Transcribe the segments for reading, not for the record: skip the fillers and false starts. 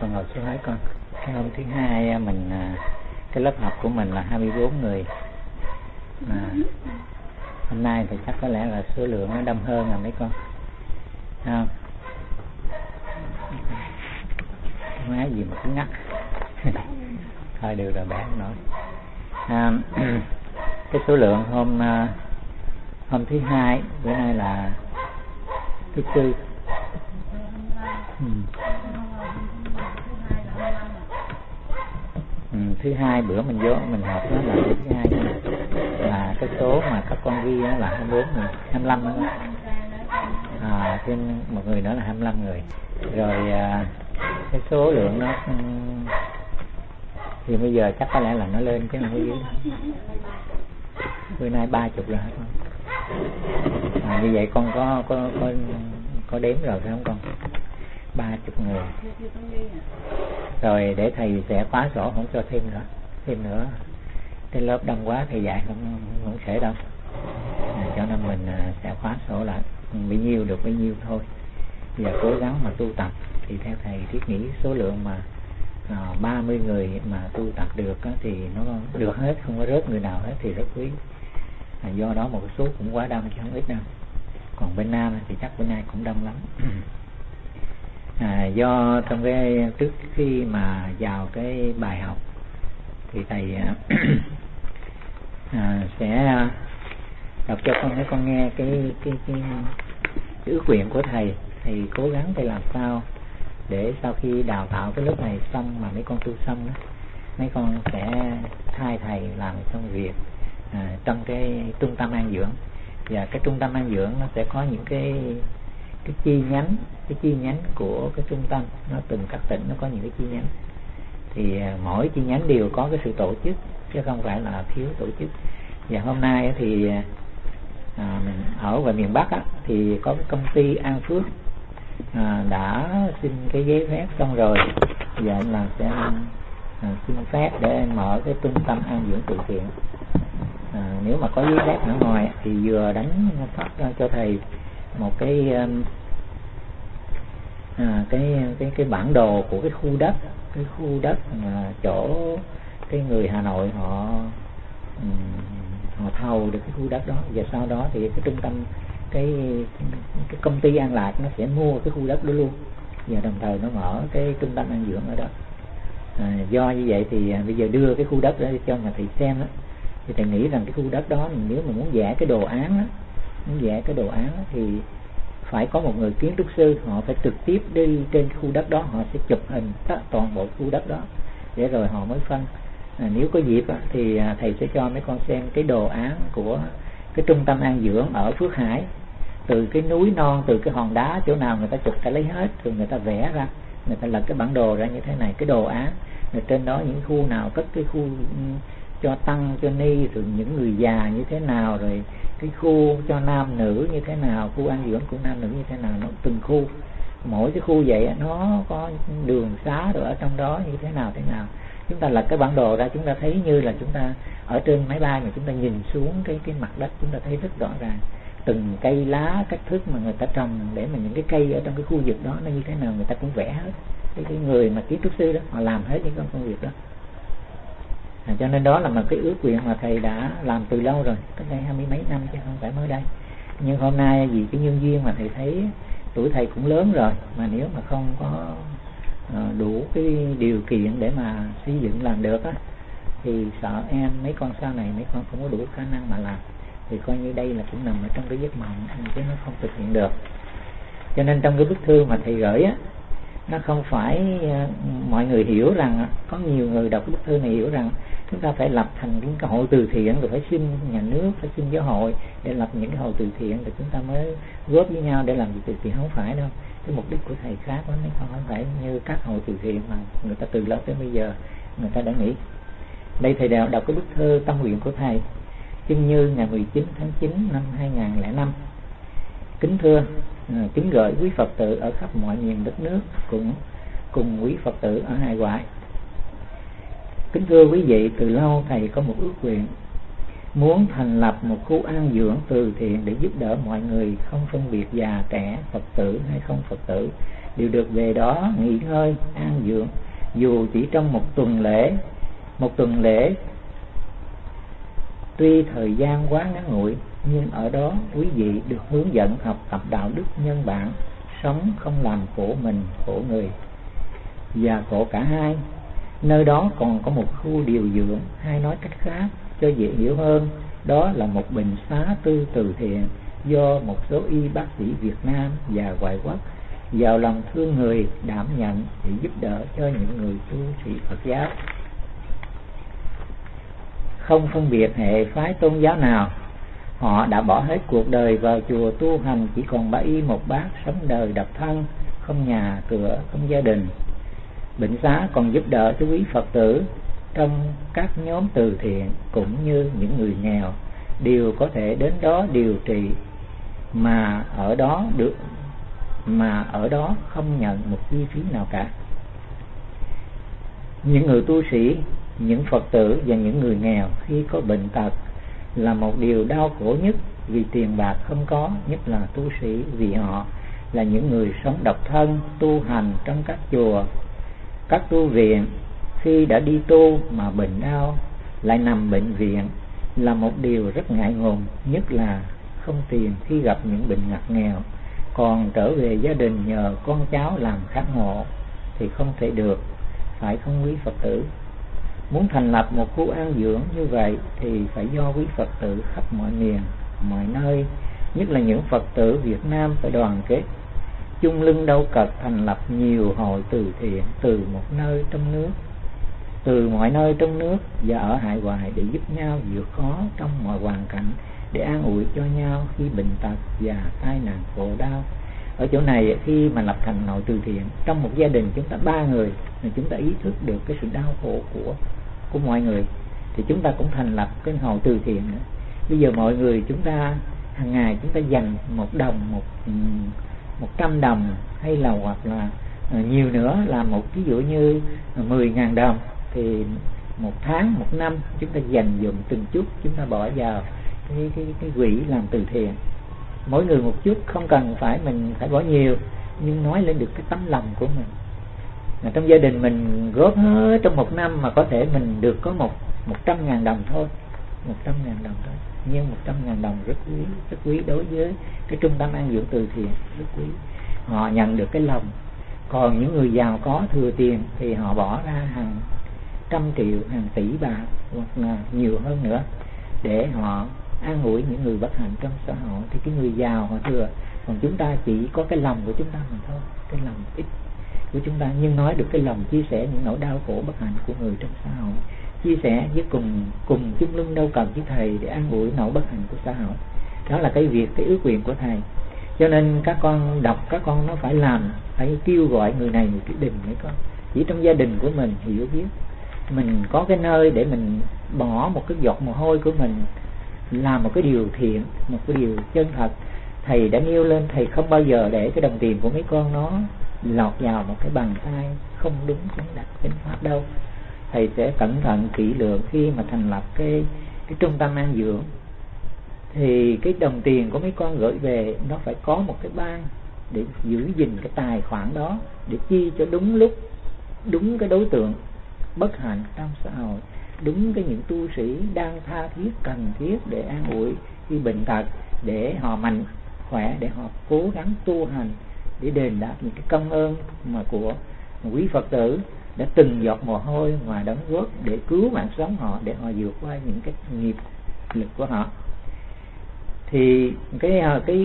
Con ngồi xuống nói con. Cái hôm thứ hai mình cái lớp học của mình là 24 người. Hôm nay thì chắc có lẽ là số lượng nó đông hơn rồi mấy con. Không? Má gì mà cứ ngắt. Thôi được rồi, bé không nói. Cái số lượng hôm thứ hai, bữa nay là thứ tư. Thứ hai bữa mình vô mình học đó là thứ hai là cái số mà các con ghi đó là 24 người, 25 nữa. Thêm một người nữa là 25 người. Rồi cái số lượng nó thì bây giờ chắc có lẽ là nó lên chứ không có dưới. Bữa nay 30 rồi hả con? Như vậy con có đếm rồi phải không con? 30 người. Rồi để thầy sẽ khóa sổ, không cho thêm nữa. Cái lớp đông quá thầy dạy không sẽ đâu. Cho nên mình sẽ khóa sổ lại, bấy nhiêu được bấy nhiêu thôi. Giờ cố gắng mà tu tập thì theo thầy thiết nghĩ số lượng mà 30 người mà tu tập được thì nó được hết, không có rớt người nào hết thì rất quý. Do đó một cái số cũng quá đông chứ không ít đâu. Còn bên Nam thì chắc bữa nay cũng đông lắm. Do trong cái trước khi mà vào cái bài học thì thầy sẽ đọc cho mấy con nghe cái ước nguyện của thầy. Thầy cố gắng để làm sao để sau khi đào tạo cái lớp này xong mà mấy con tu xong đó, mấy con sẽ thay thầy làm công việc trong cái trung tâm an dưỡng. Và cái trung tâm an dưỡng nó sẽ có những cái chi nhánh của cái trung tâm, nó từng các tỉnh nó có những cái chi nhánh. Thì mỗi chi nhánh đều có cái sự tổ chức chứ không phải là thiếu tổ chức. Và hôm nay thì mình ở ngoài miền Bắc thì có cái công ty An Phước đã xin cái giấy phép xong rồi, giờ anh là sẽ xin phép để mở cái trung tâm an dưỡng từ thiện. Nếu mà có giấy phép ở ngoài thì vừa đánh phát cho thầy một cái bản đồ của cái khu đất mà chỗ cái người Hà Nội họ thầu được cái khu đất đó. Và sau đó thì cái trung tâm cái công ty An Lạc nó sẽ mua cái khu đất đó luôn, và đồng thời nó mở cái trung tâm an dưỡng ở đó. Do như vậy thì bây giờ đưa cái khu đất đó cho nhà thầy xem đó, thì thầy nghĩ rằng cái khu đất đó nếu mà muốn vẽ cái đồ án thì phải có một người kiến trúc sư, họ phải trực tiếp đi trên khu đất đó, họ sẽ chụp hình toàn bộ khu đất đó để rồi họ mới phân. Nếu có dịp thì thầy sẽ cho mấy con xem cái đồ án của cái trung tâm an dưỡng ở Phước Hải, từ cái núi non, từ cái hòn đá chỗ nào người ta chụp ta lấy hết, rồi người ta vẽ ra, người ta lật cái bản đồ ra như thế này, cái đồ án rồi trên đó những khu nào cất cái khu cho tăng cho ni, rồi những người già như thế nào, rồi cái khu cho nam nữ như thế nào, khu an dưỡng của nam nữ như thế nào, nó từng khu, mỗi cái khu vậy nó có đường xá rồi ở trong đó như thế nào. Chúng ta lật cái bản đồ ra, chúng ta thấy như là chúng ta ở trên máy bay mà chúng ta nhìn xuống cái mặt đất, chúng ta thấy rất rõ ràng từng cây lá, cách thức mà người ta trồng để mà những cái cây ở trong cái khu vực đó nó như thế nào, người ta cũng vẽ hết. Cái người mà kiến trúc sư đó họ làm hết những công việc đó. Cho nên đó là một cái ước nguyện mà thầy đã làm từ lâu rồi, cách đây 20 mấy năm chứ không phải mới đây. Nhưng hôm nay vì cái nhân duyên mà thầy thấy tuổi thầy cũng lớn rồi, mà nếu mà không có đủ cái điều kiện để mà xây dựng làm được thì sợ mấy con sau này mấy con không có đủ khả năng mà làm, thì coi như đây là cũng nằm ở trong cái giấc mộng chứ nó không thực hiện được. Cho nên trong cái bức thư mà thầy gửi nó không phải mọi người hiểu rằng, có nhiều người đọc cái bức thư này hiểu rằng chúng ta phải lập thành những cái hội từ thiện, rồi phải xin nhà nước, phải xin giáo hội để lập những cái hội từ thiện, rồi chúng ta mới góp với nhau để làm việc từ thiện. Không phải đâu, cái mục đích của thầy khác lắm, không phải như các hội từ thiện mà người ta từ lâu tới bây giờ người ta đã nghĩ. Đây thầy đọc cái bức thư tâm nguyện của thầy, Chương Như, ngày 19 tháng 9 năm 2005. Kính thưa, kính gửi quý Phật tử ở khắp mọi miền đất nước cùng quý Phật tử ở hải ngoại. Kính thưa quý vị, từ lâu thầy có một ước nguyện muốn thành lập một khu an dưỡng từ thiện để giúp đỡ mọi người, không phân biệt già trẻ, Phật tử hay không Phật tử, đều được về đó nghỉ ngơi an dưỡng, dù chỉ trong một tuần lễ tuy thời gian quá ngắn ngủi, nhưng ở đó quý vị được hướng dẫn học tập đạo đức nhân bản, sống không làm khổ mình, khổ người và khổ cả hai. Nơi đó còn có một khu điều dưỡng, hay nói cách khác cho dễ hiểu hơn, đó là một bệnh xá tư từ thiện do một số y bác sĩ Việt Nam và ngoại quốc giàu lòng thương người đảm nhận để giúp đỡ cho những người tu sĩ Phật giáo, không phân biệt hệ phái tôn giáo nào. Họ đã bỏ hết cuộc đời vào chùa tu hành, chỉ còn 3 y 1 bát, sống đời độc thân, không nhà cửa, không gia đình. Bệnh xá còn giúp đỡ cho quý Phật tử trong các nhóm từ thiện, cũng như những người nghèo đều có thể đến đó điều trị, mà ở đó không nhận một chi phí nào cả. Những người tu sĩ, những Phật tử và những người nghèo khi có bệnh tật là một điều đau khổ nhất, vì tiền bạc không có, nhất là tu sĩ, vì họ là những người sống độc thân tu hành trong các chùa, các tu viện. Khi đã đi tu mà bệnh đau lại nằm bệnh viện là một điều rất ngại ngùng, nhất là không tiền khi gặp những bệnh ngặt nghèo. Còn trở về gia đình nhờ con cháu làm khát hộ thì không thể được, phải không quý Phật tử? Muốn thành lập một khu an dưỡng như vậy thì phải do quý Phật tử khắp mọi miền, mọi nơi, nhất là những Phật tử Việt Nam phải đoàn kết, chung lưng đâu cật thành lập nhiều hội từ thiện từ mọi nơi trong nước và ở hải ngoại, để giúp nhau vượt khó trong mọi hoàn cảnh, để an ủi cho nhau khi bệnh tật và tai nạn khổ đau. Ở chỗ này, khi mà lập thành hội từ thiện trong một gia đình chúng ta 3 người, thì chúng ta ý thức được cái sự đau khổ của mọi người, thì chúng ta cũng thành lập cái hội từ thiện nữa. Bây giờ mọi người chúng ta hàng ngày chúng ta dành 1 đồng, 100 đồng, hay là hoặc là nhiều nữa là ví dụ như 10.000 đồng, thì 1 tháng, 1 năm chúng ta dành dụm từng chút, chúng ta bỏ vào cái quỹ làm từ thiện, mỗi người một chút, không cần phải mình phải bỏ nhiều, nhưng nói lên được cái tấm lòng của mình. Trong gia đình mình góp hết trong 1 năm mà có thể mình được có 100.000 đồng thôi, 100.000 đồng thôi, nhưng 100.000 đồng rất quý đối với cái trung tâm an dưỡng từ thiện, rất quý. Họ nhận được cái lòng. Còn những người giàu có thừa tiền thì họ bỏ ra hàng trăm triệu, hàng tỷ bạc hoặc là nhiều hơn nữa để họ an ủi những người bất hạnh trong xã hội, thì cái người giàu họ thừa. Còn chúng ta chỉ có cái lòng của chúng ta mà thôi, cái lòng ít của chúng ta, nhưng nói được cái lòng chia sẻ những nỗi đau khổ bất hạnh của người trong xã hội, chia sẻ với cùng chung lưng đâu cần với thầy để an ủi nỗi bất hạnh của xã hội. Đó là cái ước nguyện của thầy. Cho nên các con đọc, các con nó phải làm, phải kêu gọi người này người kia, đừng mấy con chỉ trong gia đình của mình hiểu biết, mình có cái nơi để mình bỏ một cái giọt mồ hôi của mình, làm một cái điều thiện, một cái điều chân thật. Thầy đã nêu lên, thầy không bao giờ để cái đồng tiền của mấy con nó lọt vào một cái bàn tay không đúng chánh đẳng chánh pháp đâu. Thầy sẽ cẩn thận kỹ lưỡng khi mà thành lập cái trung tâm an dưỡng, thì cái đồng tiền của mấy con gửi về nó phải có một cái ban để giữ gìn cái tài khoản đó, để chi cho đúng lúc, đúng cái đối tượng bất hạnh trong xã hội, đúng cái những tu sĩ đang tha thiết cần thiết để an ủi khi bệnh tật, để họ mạnh khỏe, để họ cố gắng tu hành, để đền đáp những cái công ơn mà của quý Phật tử đã từng giọt mồ hôi mà đóng góp để cứu mạng sống họ, để họ vượt qua những cái nghiệp lực của họ. Thì cái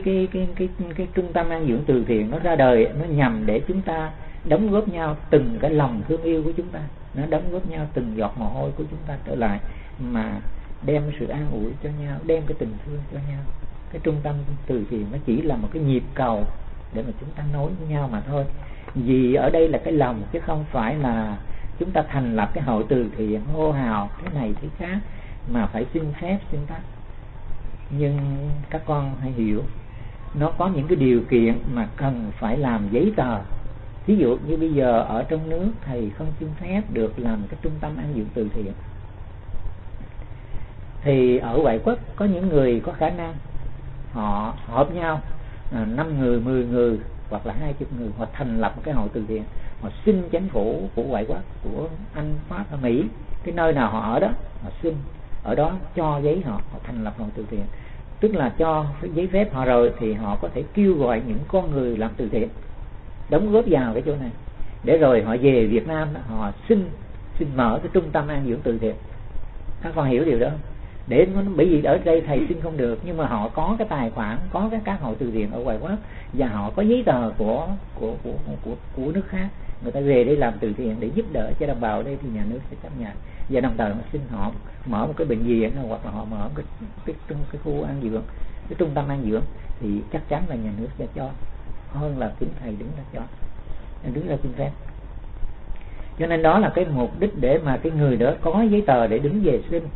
trung tâm an dưỡng từ thiện nó ra đời, nó nhằm để chúng ta đóng góp nhau từng cái lòng thương yêu của chúng ta, nó đóng góp nhau từng giọt mồ hôi của chúng ta trở lại, mà đem sự an ủi cho nhau, đem cái tình thương cho nhau. Cái trung tâm từ thiện nó chỉ là một cái nhịp cầu để mà chúng ta nối với nhau mà thôi. Vì ở đây là cái lòng, chứ không phải là chúng ta thành lập cái hội từ thiện hô hào thế này thế khác mà phải xin phép xin tắc. Nhưng các con hãy hiểu, nó có những cái điều kiện mà cần phải làm giấy tờ. Ví dụ như bây giờ ở trong nước thầy không xin phép được làm cái trung tâm an dưỡng từ thiện, thì ở ngoại quốc có những người có khả năng, họ hợp nhau 5 người, 10 người hoặc là 20 người, họ thành lập một cái hội từ thiện, họ xin chính phủ của ngoại quốc, của Anh, Pháp hay Mỹ, cái nơi nào họ ở đó, họ xin ở đó cho giấy họ thành lập hội từ thiện. Tức là cho giấy phép họ rồi thì họ có thể kêu gọi những con người làm từ thiện đóng góp vào cái chỗ này, để rồi họ về Việt Nam đó, họ xin mở cái trung tâm an dưỡng từ thiện. Các con hiểu điều đó không? Để bởi vì ở đây thầy xin không được, nhưng mà họ có cái tài khoản, có các hội từ thiện ở ngoài quốc, và họ có giấy tờ của nước khác, người ta về đây làm từ thiện để giúp đỡ cho đồng bào ở đây, thì nhà nước sẽ chấp nhận. Và đồng thời họ xin họ mở một cái bệnh viện, hoặc là họ mở cái khu an dưỡng, cái trung tâm an dưỡng, thì chắc chắn là nhà nước sẽ cho, hơn là chính thầy đứng ra cho, đứng ra xin phép. Cho nên đó là cái mục đích để mà cái người đó có giấy tờ để đứng về xin.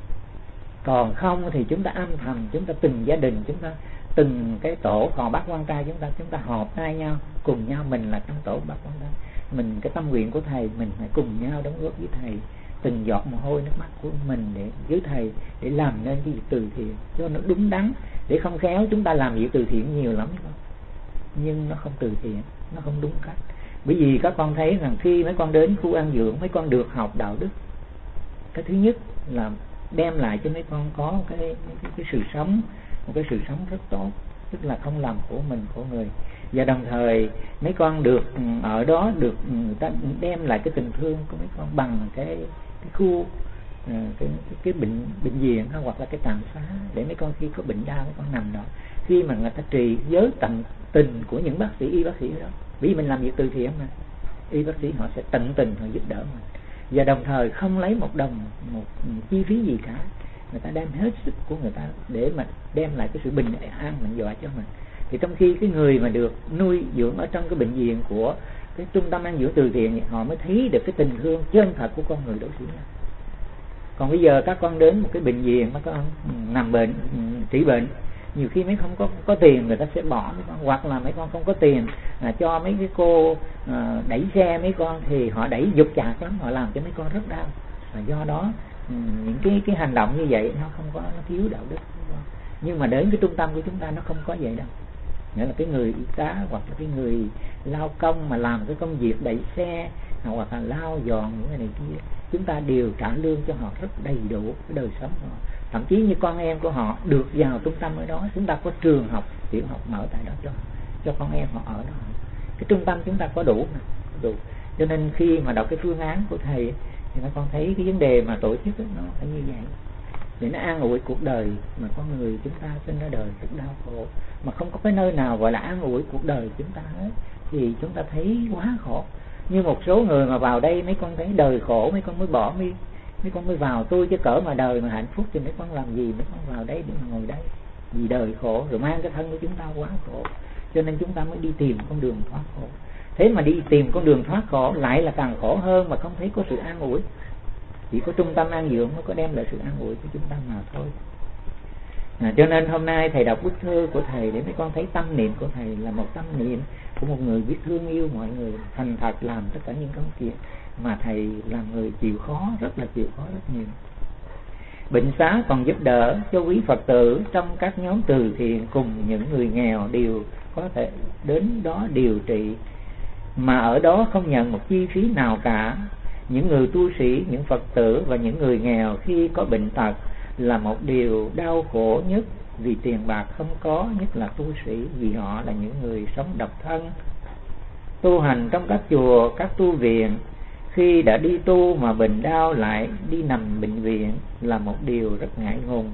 Còn không thì chúng ta âm thầm, chúng ta từng gia đình, chúng ta từng cái tổ, còn bác quan trai chúng ta họp tay nhau, cùng nhau, mình là trong tổ bác quan trai, mình cái tâm nguyện của thầy, mình phải cùng nhau đóng góp với thầy từng giọt mồ hôi nước mắt của mình để với thầy, để làm nên cái việc từ thiện cho nó đúng đắn. Để không khéo chúng ta làm việc từ thiện nhiều lắm nhưng nó không từ thiện, nó không đúng cách. Bởi vì các con thấy rằng khi mấy con đến khu an dưỡng, mấy con được học đạo đức. Cái thứ nhất là đem lại cho mấy con có cái sự sống, một cái sự sống rất tốt, tức là không làm của mình, của người. Và đồng thời mấy con được ở đó, được người ta đem lại cái tình thương của mấy con bằng cái khu cái bệnh viện hoặc là cái trạm xá, để mấy con khi có bệnh đau mấy con nằm đó, khi mà người ta trì với tận tình của những bác sĩ, y bác sĩ đó, vì mình làm việc từ thiện mà, y bác sĩ họ sẽ tận tình họ giúp đỡ mình, và đồng thời không lấy một đồng một chi phí gì cả, người ta đem hết sức của người ta để mà đem lại cái sự bình an mạnh dọa cho mình. Thì trong khi cái người mà được nuôi dưỡng ở trong cái bệnh viện của cái trung tâm an dưỡng từ thiện, họ mới thấy được cái tình thương chân thật của con người đối xử nhau. Còn bây giờ các con đến một cái bệnh viện, mấy con nằm bệnh, trị bệnh, nhiều khi mấy không có tiền, người ta sẽ bỏ mấy con, hoặc là mấy con không có tiền cho mấy cái cô đẩy xe mấy con, thì họ đẩy giục chạc lắm, họ làm cho mấy con rất đau. Và do đó những cái hành động như vậy nó không có, nó thiếu đạo đức. Nhưng mà đến cái trung tâm của chúng ta nó không có vậy đâu. Nghĩa là cái người y tá hoặc là cái người lao công mà làm cái công việc đẩy xe hoặc là lao dọn những cái này kia, chúng ta đều trả lương cho họ rất đầy đủ cái đời sống họ. Thậm chí như con em của họ được vào trung tâm ở đó, chúng ta có trường học, tiểu học mở tại đó cho con em họ ở đó. Cái trung tâm chúng ta có đủ. Cho nên khi mà đọc cái phương án của thầy thì nó con thấy cái vấn đề mà tổ chức nó phải như vậy, để nó an ủi cuộc đời mà con người chúng ta sinh ra đời rất đau khổ, mà không có cái nơi nào gọi là an ủi cuộc đời chúng ta hết, thì chúng ta thấy quá khổ. Như một số người mà vào đây mấy con thấy đời khổ, mấy con mới bỏ đi, mấy con mới vào. Tôi chứ cỡ mà đời mà hạnh phúc thì mấy con làm gì, mấy con vào đây để mà ngồi đây, vì đời khổ rồi mang cái thân của chúng ta quá khổ, cho nên chúng ta mới đi tìm con đường thoát khổ. Thế mà đi tìm con đường thoát khổ lại là càng khổ hơn, mà không thấy có sự an ủi. Chỉ có trung tâm an dưỡng nó có đem lại sự an ủi cho chúng ta mà thôi. Cho nên hôm nay thầy đọc bức thư của thầy để mấy con thấy tâm niệm của thầy là một tâm niệm của một người biết thương yêu mọi người, thành thật làm tất cả những công việc mà thầy làm người chịu khó, rất là chịu khó rất nhiều. Bệnh xá còn giúp đỡ cho quý Phật tử trong các nhóm từ thiện cùng những người nghèo đều có thể đến đó điều trị, mà ở đó không nhận một chi phí nào cả. Những người tu sĩ, những Phật tử và những người nghèo khi có bệnh tật là một điều đau khổ nhất, vì tiền bạc không có, nhất là tu sĩ, vì họ là những người sống độc thân. Tu hành trong các chùa, các tu viện, khi đã đi tu mà bệnh đau lại đi nằm bệnh viện là một điều rất ngại ngùng.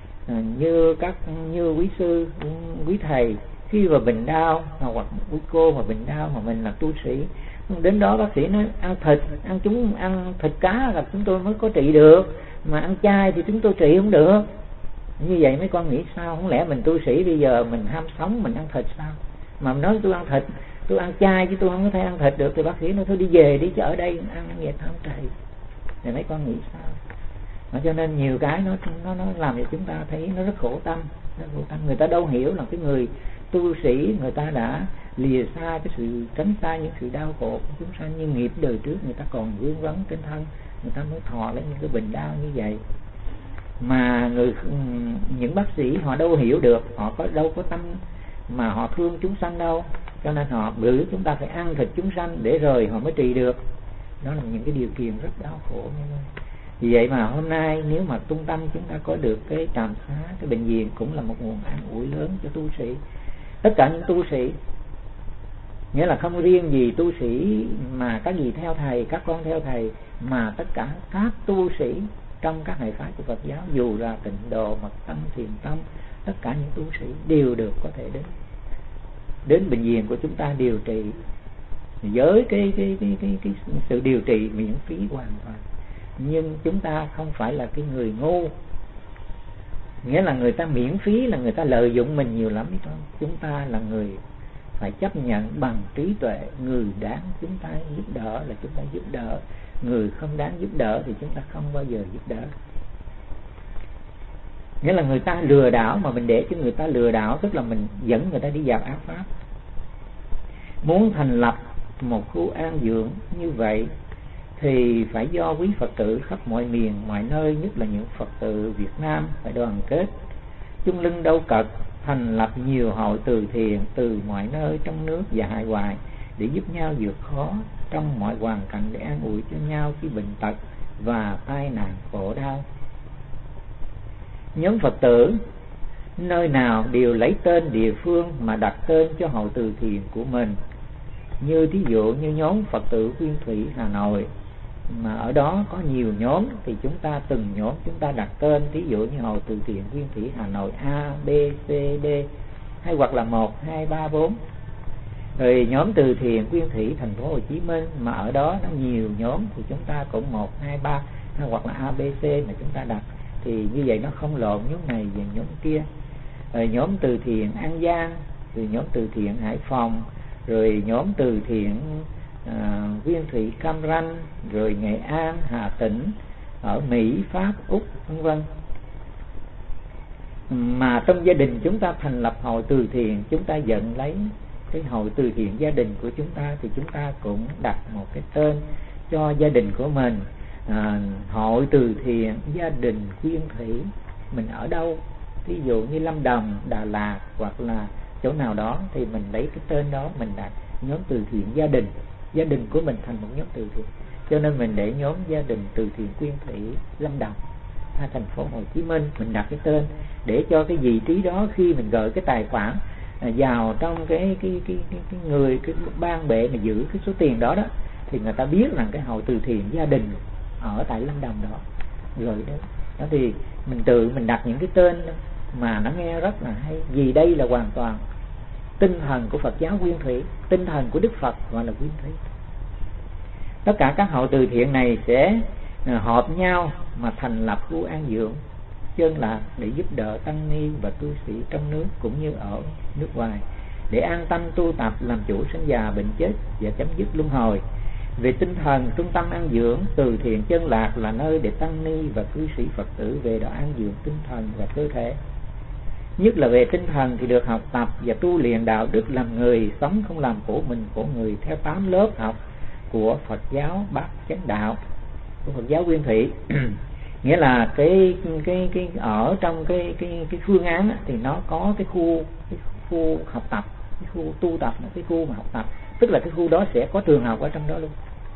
Như quý sư, quý thầy khi mà bệnh đau, hoặc quý cô mà bệnh đau mà mình là tu sĩ, đến đó bác sĩ nói ăn thịt, ăn thịt cá là chúng tôi mới có trị được, mà ăn chay thì chúng tôi trị không được. Như vậy mấy con nghĩ sao? Không lẽ mình tu sĩ bây giờ mình ham sống, mình ăn thịt sao? Mà nói tôi ăn thịt, tôi ăn chay chứ tôi không có thể ăn thịt được, thì bác sĩ nói thôi đi về đi, chứ ở đây ăn vậy không trị. Thì mấy con nghĩ sao? Cho nên nhiều cái nó làm cho chúng ta thấy nó rất khổ tâm, Người ta đâu hiểu là cái người tu sĩ người ta đã lìa xa cái sự, tránh xa những sự đau khổ của chúng sanh, như nghiệp đời trước người ta còn vương vấn trên thân, người ta mới thọ lấy những cái bệnh đau như vậy. Mà những bác sĩ họ đâu hiểu được, họ đâu có tâm mà họ thương chúng sanh đâu. cho nên họ biểu chúng ta phải ăn thịt chúng sanh để rồi họ mới trì được. Đó là những cái điều kiện rất đau khổ. Vì vậy mà hôm nay nếu mà tung tâm chúng ta có được cái trạm xá, cái bệnh viện cũng là một nguồn an ủi lớn cho tu sĩ. Tất cả những tu sĩ, nghĩa là không riêng gì tu sĩ mà các gì theo thầy, các con theo thầy, mà tất cả các tu sĩ trong các hệ phái của Phật giáo, dù là Tịnh Độ, Mật Tâm, Thiền Tâm, tất cả những tu sĩ đều được có thể đến bệnh viện của chúng ta điều trị với cái sự điều trị miễn phí hoàn toàn. Nhưng chúng ta không phải là cái người ngu, nghĩa là người ta miễn phí là người ta lợi dụng mình nhiều lắm, không? Chúng ta là người phải chấp nhận bằng trí tuệ, người đáng chúng ta giúp đỡ là chúng ta giúp đỡ, người không đáng giúp đỡ thì chúng ta không bao giờ giúp đỡ. Nghĩa là người ta lừa đảo mà mình để cho người ta lừa đảo, tức là mình dẫn người ta đi vào ác pháp. Muốn thành lập một khu an dưỡng như vậy thì phải do quý Phật tử khắp mọi miền, mọi nơi, nhất là những Phật tử Việt Nam phải đoàn kết, chung lưng đâu cật, thành lập nhiều hội từ thiện từ mọi nơi trong nước và hải ngoại để giúp nhau vượt khó trong mọi hoàn cảnh, để an ủi cho nhau khi bệnh tật và tai nạn khổ đau. Nhóm Phật tử nơi nào đều lấy tên địa phương mà đặt tên cho hội từ thiện của mình. Như thí dụ như nhóm Phật tử Nguyên Thủy Hà Nội, mà ở đó có nhiều nhóm thì chúng ta từng nhóm chúng ta đặt tên, thí dụ như hội từ thiện Nguyên Thủy Hà Nội A, B, C, D, hay hoặc là 1, 2, 3, 4. Rồi nhóm từ thiện Nguyên Thủy Thành phố Hồ Chí Minh, mà ở đó nó nhiều nhóm thì chúng ta cũng 1, 2, 3 hay hoặc là A, B, C mà chúng ta đặt, thì như vậy nó không lộn nhóm này và nhóm kia. Rồi nhóm từ thiện An Giang, rồi nhóm từ thiện Hải Phòng, rồi nhóm từ thiện Nguyên Thủy Cam Ranh, rồi Nghệ An, Hà Tĩnh, ở Mỹ, Pháp, Úc, vân vân. Mà trong gia đình chúng ta thành lập hội từ thiện, chúng ta dẫn lấy cái hội từ thiện gia đình của chúng ta, thì chúng ta cũng đặt một cái tên cho gia đình của mình. Hội từ thiện gia đình Nguyên Thủy, mình ở đâu, ví dụ như Lâm Đồng, Đà Lạt hoặc là chỗ nào đó, thì mình lấy cái tên đó mình đặt nhóm từ thiện gia đình của mình thành một nhóm từ thiện. Cho nên mình để nhóm gia đình từ thiện Nguyên Thủy Lâm Đồng hay thành phố Hồ Chí Minh, mình đặt cái tên để cho cái vị trí đó khi mình gửi cái tài khoản vào trong cái người cái ban bệ mà giữ cái số tiền đó đó, thì người ta biết rằng cái hội từ thiện gia đình ở tại Lâm Đồng đó. Rồi đó thì mình tự mình đặt những cái tên mà nó nghe rất là hay, vì đây là hoàn toàn tinh thần của Phật giáo Nguyên Thủy, tinh thần của Đức Phật gọi là Nguyên Thủy. Tất cả các hội từ thiện này sẽ hợp nhau mà thành lập khu an dưỡng chân lạc để giúp đỡ tăng ni và tu sĩ trong nước cũng như ở nước ngoài, để an tâm tu tập, làm chủ sinh già bệnh chết và chấm dứt luân hồi. Về tinh thần, trung tâm an dưỡng từ thiện chân lạc là nơi để tăng ni và cư sĩ Phật tử về đó an dưỡng tinh thần và cơ thể. Nhất là về tinh thần thì được học tập và tu luyện đạo đức làm người, sống không làm khổ mình khổ người theo 8 lớp học của Phật giáo Bát Chánh Đạo của Phật giáo Nguyên Thủy. Nghĩa là cái ở trong cái phương án á, thì nó có cái khu học tập, cái khu tu tập, cái khu mà học tập, tức là cái khu đó sẽ có trường học ở trong đó luôn.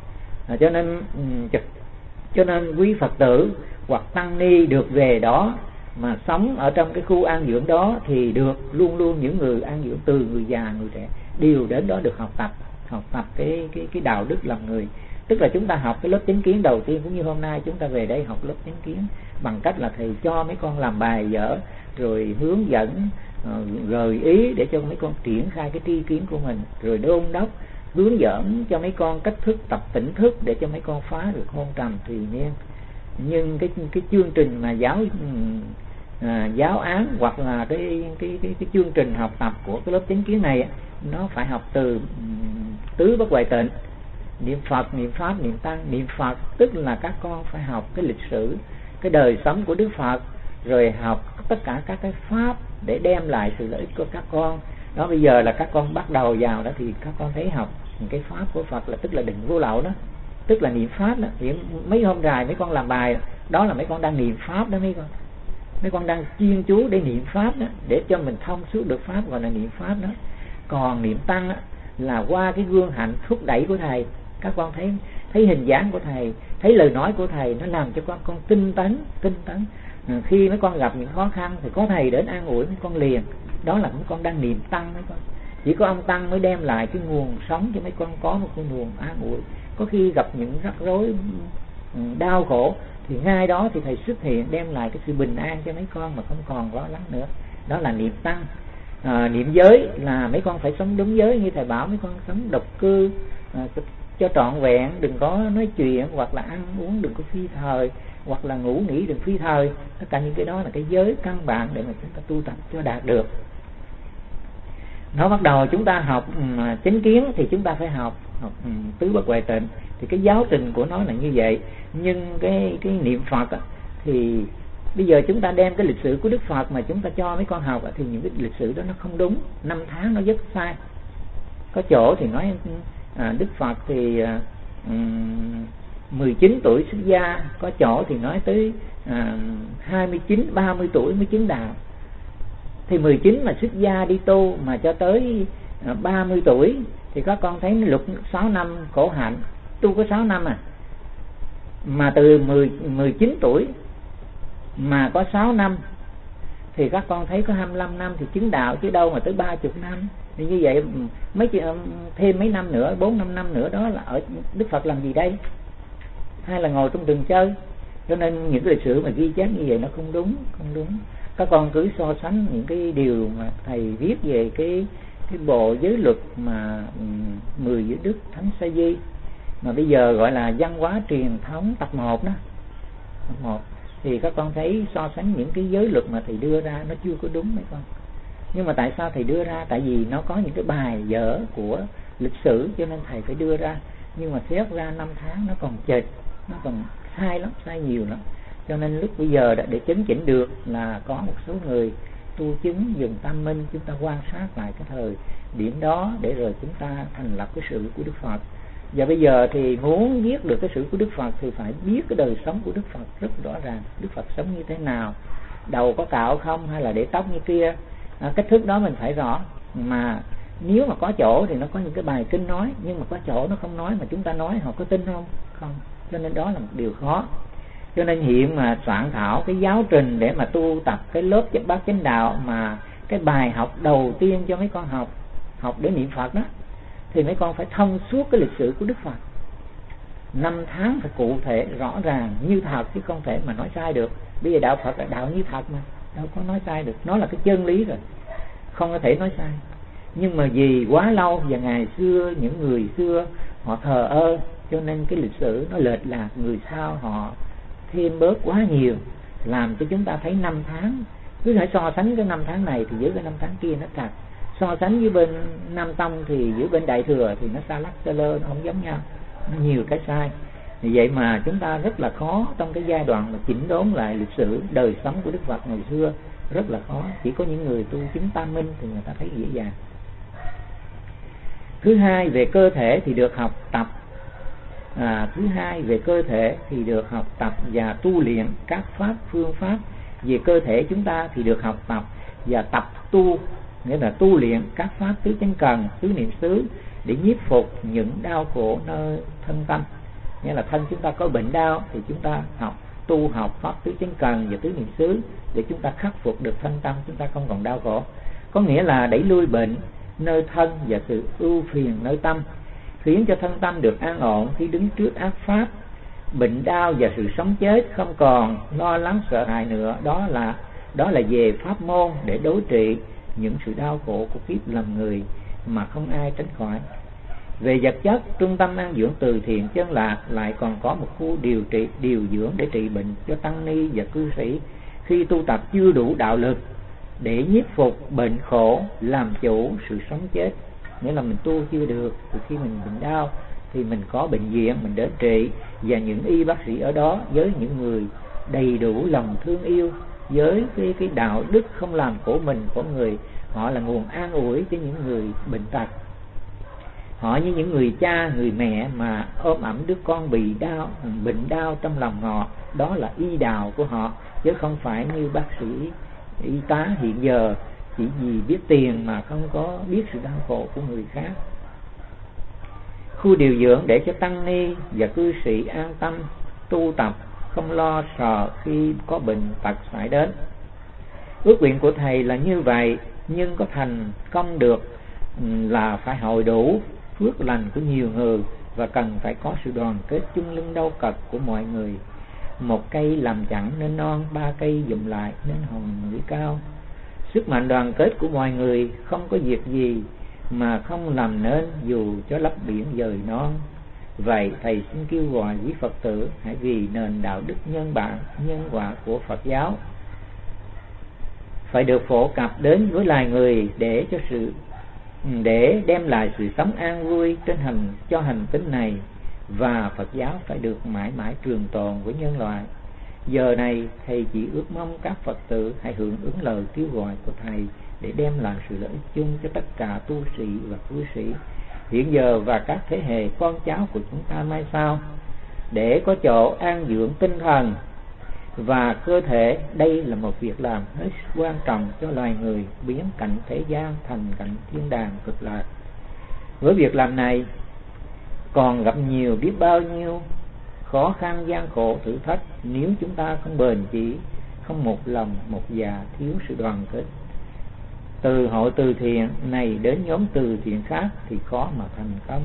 Cho nên quý Phật tử hoặc tăng ni được về đó mà sống ở trong cái khu an dưỡng đó thì được luôn luôn những người an dưỡng, từ người già người trẻ đều đến đó được học tập cái đạo đức làm người. Tức là chúng ta học cái lớp chánh kiến đầu tiên, cũng như hôm nay chúng ta về đây học lớp chánh kiến bằng cách là thầy cho mấy con làm bài vở, rồi hướng dẫn gợi ý để cho mấy con triển khai cái tri kiến của mình, rồi đôn đốc hướng dẫn cho mấy con cách thức tập tỉnh thức để cho mấy con phá được hôn trầm thùy miên. Nhưng cái chương trình mà giáo án hoặc là cái chương trình học tập của cái lớp chánh kiến này, nó phải học từ tứ bất hoại tịnh, niệm Phật, niệm Pháp, niệm Tăng. Niệm Phật tức là các con phải học cái lịch sử, cái đời sống của Đức Phật, rồi học tất cả các cái pháp để đem lại sự lợi ích của các con. Đó, bây giờ là các con bắt đầu vào đó thì các con thấy học cái pháp của Phật là tức là định vô lậu đó, tức là niệm Pháp đó. Thì mấy hôm dài mấy con làm bài đó là mấy con đang niệm Pháp đó, mấy con đang chuyên chú để niệm Pháp đó, để cho mình thông suốt được Pháp, gọi là niệm Pháp đó. Còn niệm Tăng là qua cái gương hạnh thúc đẩy của thầy. Các con thấy hình dáng của thầy, thấy lời nói của thầy, nó làm cho con tinh tấn. Khi mấy con gặp những khó khăn thì có thầy đến an ủi mấy con liền. Đó là mấy con đang niệm tăng mấy con. Chỉ có ông tăng mới đem lại cái nguồn sống cho mấy con có một cái nguồn an ủi. Có khi gặp những rắc rối đau khổ thì ngay đó thì thầy xuất hiện đem lại cái sự bình an cho mấy con mà không còn lo lắng nữa. Đó là niệm tăng. Niệm giới là mấy con phải sống đúng giới, như thầy bảo mấy con sống độc cư cho trọn vẹn, đừng có nói chuyện hoặc là ăn uống đừng có phi thời, hoặc là ngủ nghỉ đừng phi thời. Tất cả những cái đó là cái giới căn bản để mà chúng ta tu tập cho đạt được. Nó bắt đầu chúng ta học chánh kiến thì chúng ta phải học tứ bất huệ tịnh, thì cái giáo trình của nó là như vậy. Nhưng cái niệm Phật thì bây giờ chúng ta đem cái lịch sử của Đức Phật mà chúng ta cho mấy con học thì những cái lịch sử đó nó không đúng, năm tháng nó rất sai. Có chỗ thì nói Đức Phật thì 19 tuổi xuất gia, có chỗ thì nói tới 29, 30 tuổi mới chứng đạo. Thì 19 mà xuất gia đi tu mà cho tới 30 tuổi thì các con thấy luật 6 năm khổ hạnh, tu có 6 năm mà từ 19 tuổi mà có 6 năm thì các con thấy có 25 năm thì chứng đạo, chứ đâu mà tới 30 năm. Thì như vậy thêm mấy năm nữa, 4-5 năm nữa đó là ở Đức Phật làm gì đây? Hay là ngồi trong rừng chơi? Cho nên những cái lịch sử mà ghi chép như vậy nó không đúng. Các con cứ so sánh những cái điều mà thầy viết về cái bộ giới luật mà 10 giới đức Thánh Sa Di mà bây giờ gọi là văn hóa truyền thống tập 1 đó. Tập 1 thì các con thấy so sánh những cái giới luật mà thầy đưa ra nó chưa có đúng mấy con. Nhưng mà tại sao thầy đưa ra? Tại vì nó có những cái bài vở của lịch sử cho nên thầy phải đưa ra. Nhưng mà xét ra năm tháng nó còn chệch, nó còn sai lắm, sai nhiều lắm. Cho nên lúc bây giờ để chấn chỉnh được là có một số người tu chứng dùng tâm minh, chúng ta quan sát lại cái thời điểm đó để rồi chúng ta thành lập cái sự của Đức Phật. Và bây giờ thì muốn biết được cái sự của Đức Phật thì phải biết cái đời sống của Đức Phật rất rõ ràng. Đức Phật sống như thế nào, đầu có cạo không hay là để tóc như kia, cách thức đó mình phải rõ. Mà nếu mà có chỗ thì nó có những cái bài kinh nói, nhưng mà có chỗ nó không nói mà chúng ta nói họ có tin không? Không. Cho nên đó là một điều khó. Cho nên hiện mà soạn thảo cái giáo trình để mà tu tập cái lớp bát chánh đạo, mà cái bài học đầu tiên cho mấy con học để niệm Phật đó, thì mấy con phải thông suốt cái lịch sử của Đức Phật, năm tháng phải cụ thể rõ ràng như thật, chứ không thể mà nói sai được. Bây giờ đạo Phật là đạo như thật mà, đâu có nói sai được. Nó là cái chân lý rồi, không có thể nói sai. Nhưng mà vì quá lâu và ngày xưa những người xưa họ thờ ơ, cho nên cái lịch sử nó lệch lạc, người sau họ thêm bớt quá nhiều, làm cho chúng ta thấy năm tháng cứ phải so sánh cái năm tháng này thì với cái năm tháng kia nó trật, so sánh với bên Nam Tông thì với bên Đại Thừa thì nó xa lắc xa lơ, nó không giống nhau, nó nhiều cái sai. Vì vậy mà chúng ta rất là khó trong cái giai đoạn mà chỉnh đốn lại lịch sử đời sống của Đức Phật ngày xưa, rất là khó. Chỉ có những người tu chứng tam minh thì người ta thấy dễ dàng. Thứ hai, về cơ thể thì được học tập. Về cơ thể thì được học tập và tu luyện các pháp phương pháp về cơ thể chúng ta thì được học tập và tập tu, nghĩa là tu luyện các pháp tứ chánh cần, tứ niệm xứ để nhiếp phục những đau khổ nơi thân tâm. Nghĩa là thân chúng ta có bệnh đau thì chúng ta học pháp tứ chánh cần và tứ niệm xứ để chúng ta khắc phục được thân tâm chúng ta không còn đau khổ. Có nghĩa là đẩy lui bệnh nơi thân và sự ưu phiền nơi tâm, khiến cho thân tâm được an ổn khi đứng trước ác pháp, bệnh đau và sự sống chết không còn lo lắng sợ hãi nữa. Đó là về pháp môn để đối trị những sự đau khổ của kiếp làm người mà không ai tránh khỏi. Về vật chất, trung tâm an dưỡng từ thiện Chân Lạc lại còn có một khu điều dưỡng để trị bệnh cho tăng ni và cư sĩ khi tu tập chưa đủ đạo lực để nhiếp phục bệnh khổ, làm chủ sự sống chết. Nghĩa là mình tu chưa được thì khi mình bệnh đau thì mình có bệnh viện mình đến trị, và những y bác sĩ ở đó với những người đầy đủ lòng thương yêu, với cái đạo đức không làm khổ mình của người, họ là nguồn an ủi cho những người bệnh tật. Họ như những người cha, người mẹ mà ôm ẩm đứa con bị đau, bệnh đau trong lòng họ. Đó là y đạo của họ, chứ không phải như bác sĩ, y tá hiện giờ chỉ vì biết tiền mà không có biết sự đau khổ của người khác. khu điều dưỡng để cho tăng ni và cư sĩ an tâm tu tập, không lo sợ khi có bệnh tật xảy đến. Ước nguyện của thầy là như vậy, nhưng có thành công được là phải hội đủ phước lành của nhiều người và cần phải có sự đoàn kết chung lưng đâu cật của mọi người. Một cây làm chẵn nên non, ba cây dụm lại nên hòn núi cao. Sức mạnh đoàn kết của mọi người không có việc gì mà không làm nên, dù cho lấp biển dời non. Vậy thầy xin kêu gọi quý Phật tử hãy vì nền đạo đức nhân quả của Phật giáo phải được phổ cập đến với loài người để đem lại sự sống an vui trên hành tinh này, và Phật giáo phải được mãi mãi trường tồn với nhân loại. Giờ này thầy chỉ ước mong các Phật tử hãy hưởng ứng lời kêu gọi của thầy để đem lại sự lợi ích chung cho tất cả tu sĩ và cư sĩ hiện giờ và các thế hệ con cháu của chúng ta mai sau, để có chỗ an dưỡng tinh thần và cơ thể. Đây là một việc làm hết sức quan trọng cho loài người biến cảnh thế gian thành cảnh thiên đàng cực lạc. Với việc làm này còn gặp nhiều biết bao nhiêu khó khăn gian khổ thử thách nếu chúng ta không bền chí, không một lòng một dạ, thiếu sự đoàn kết. Từ hội từ thiện này đến nhóm từ thiện khác thì khó mà thành công.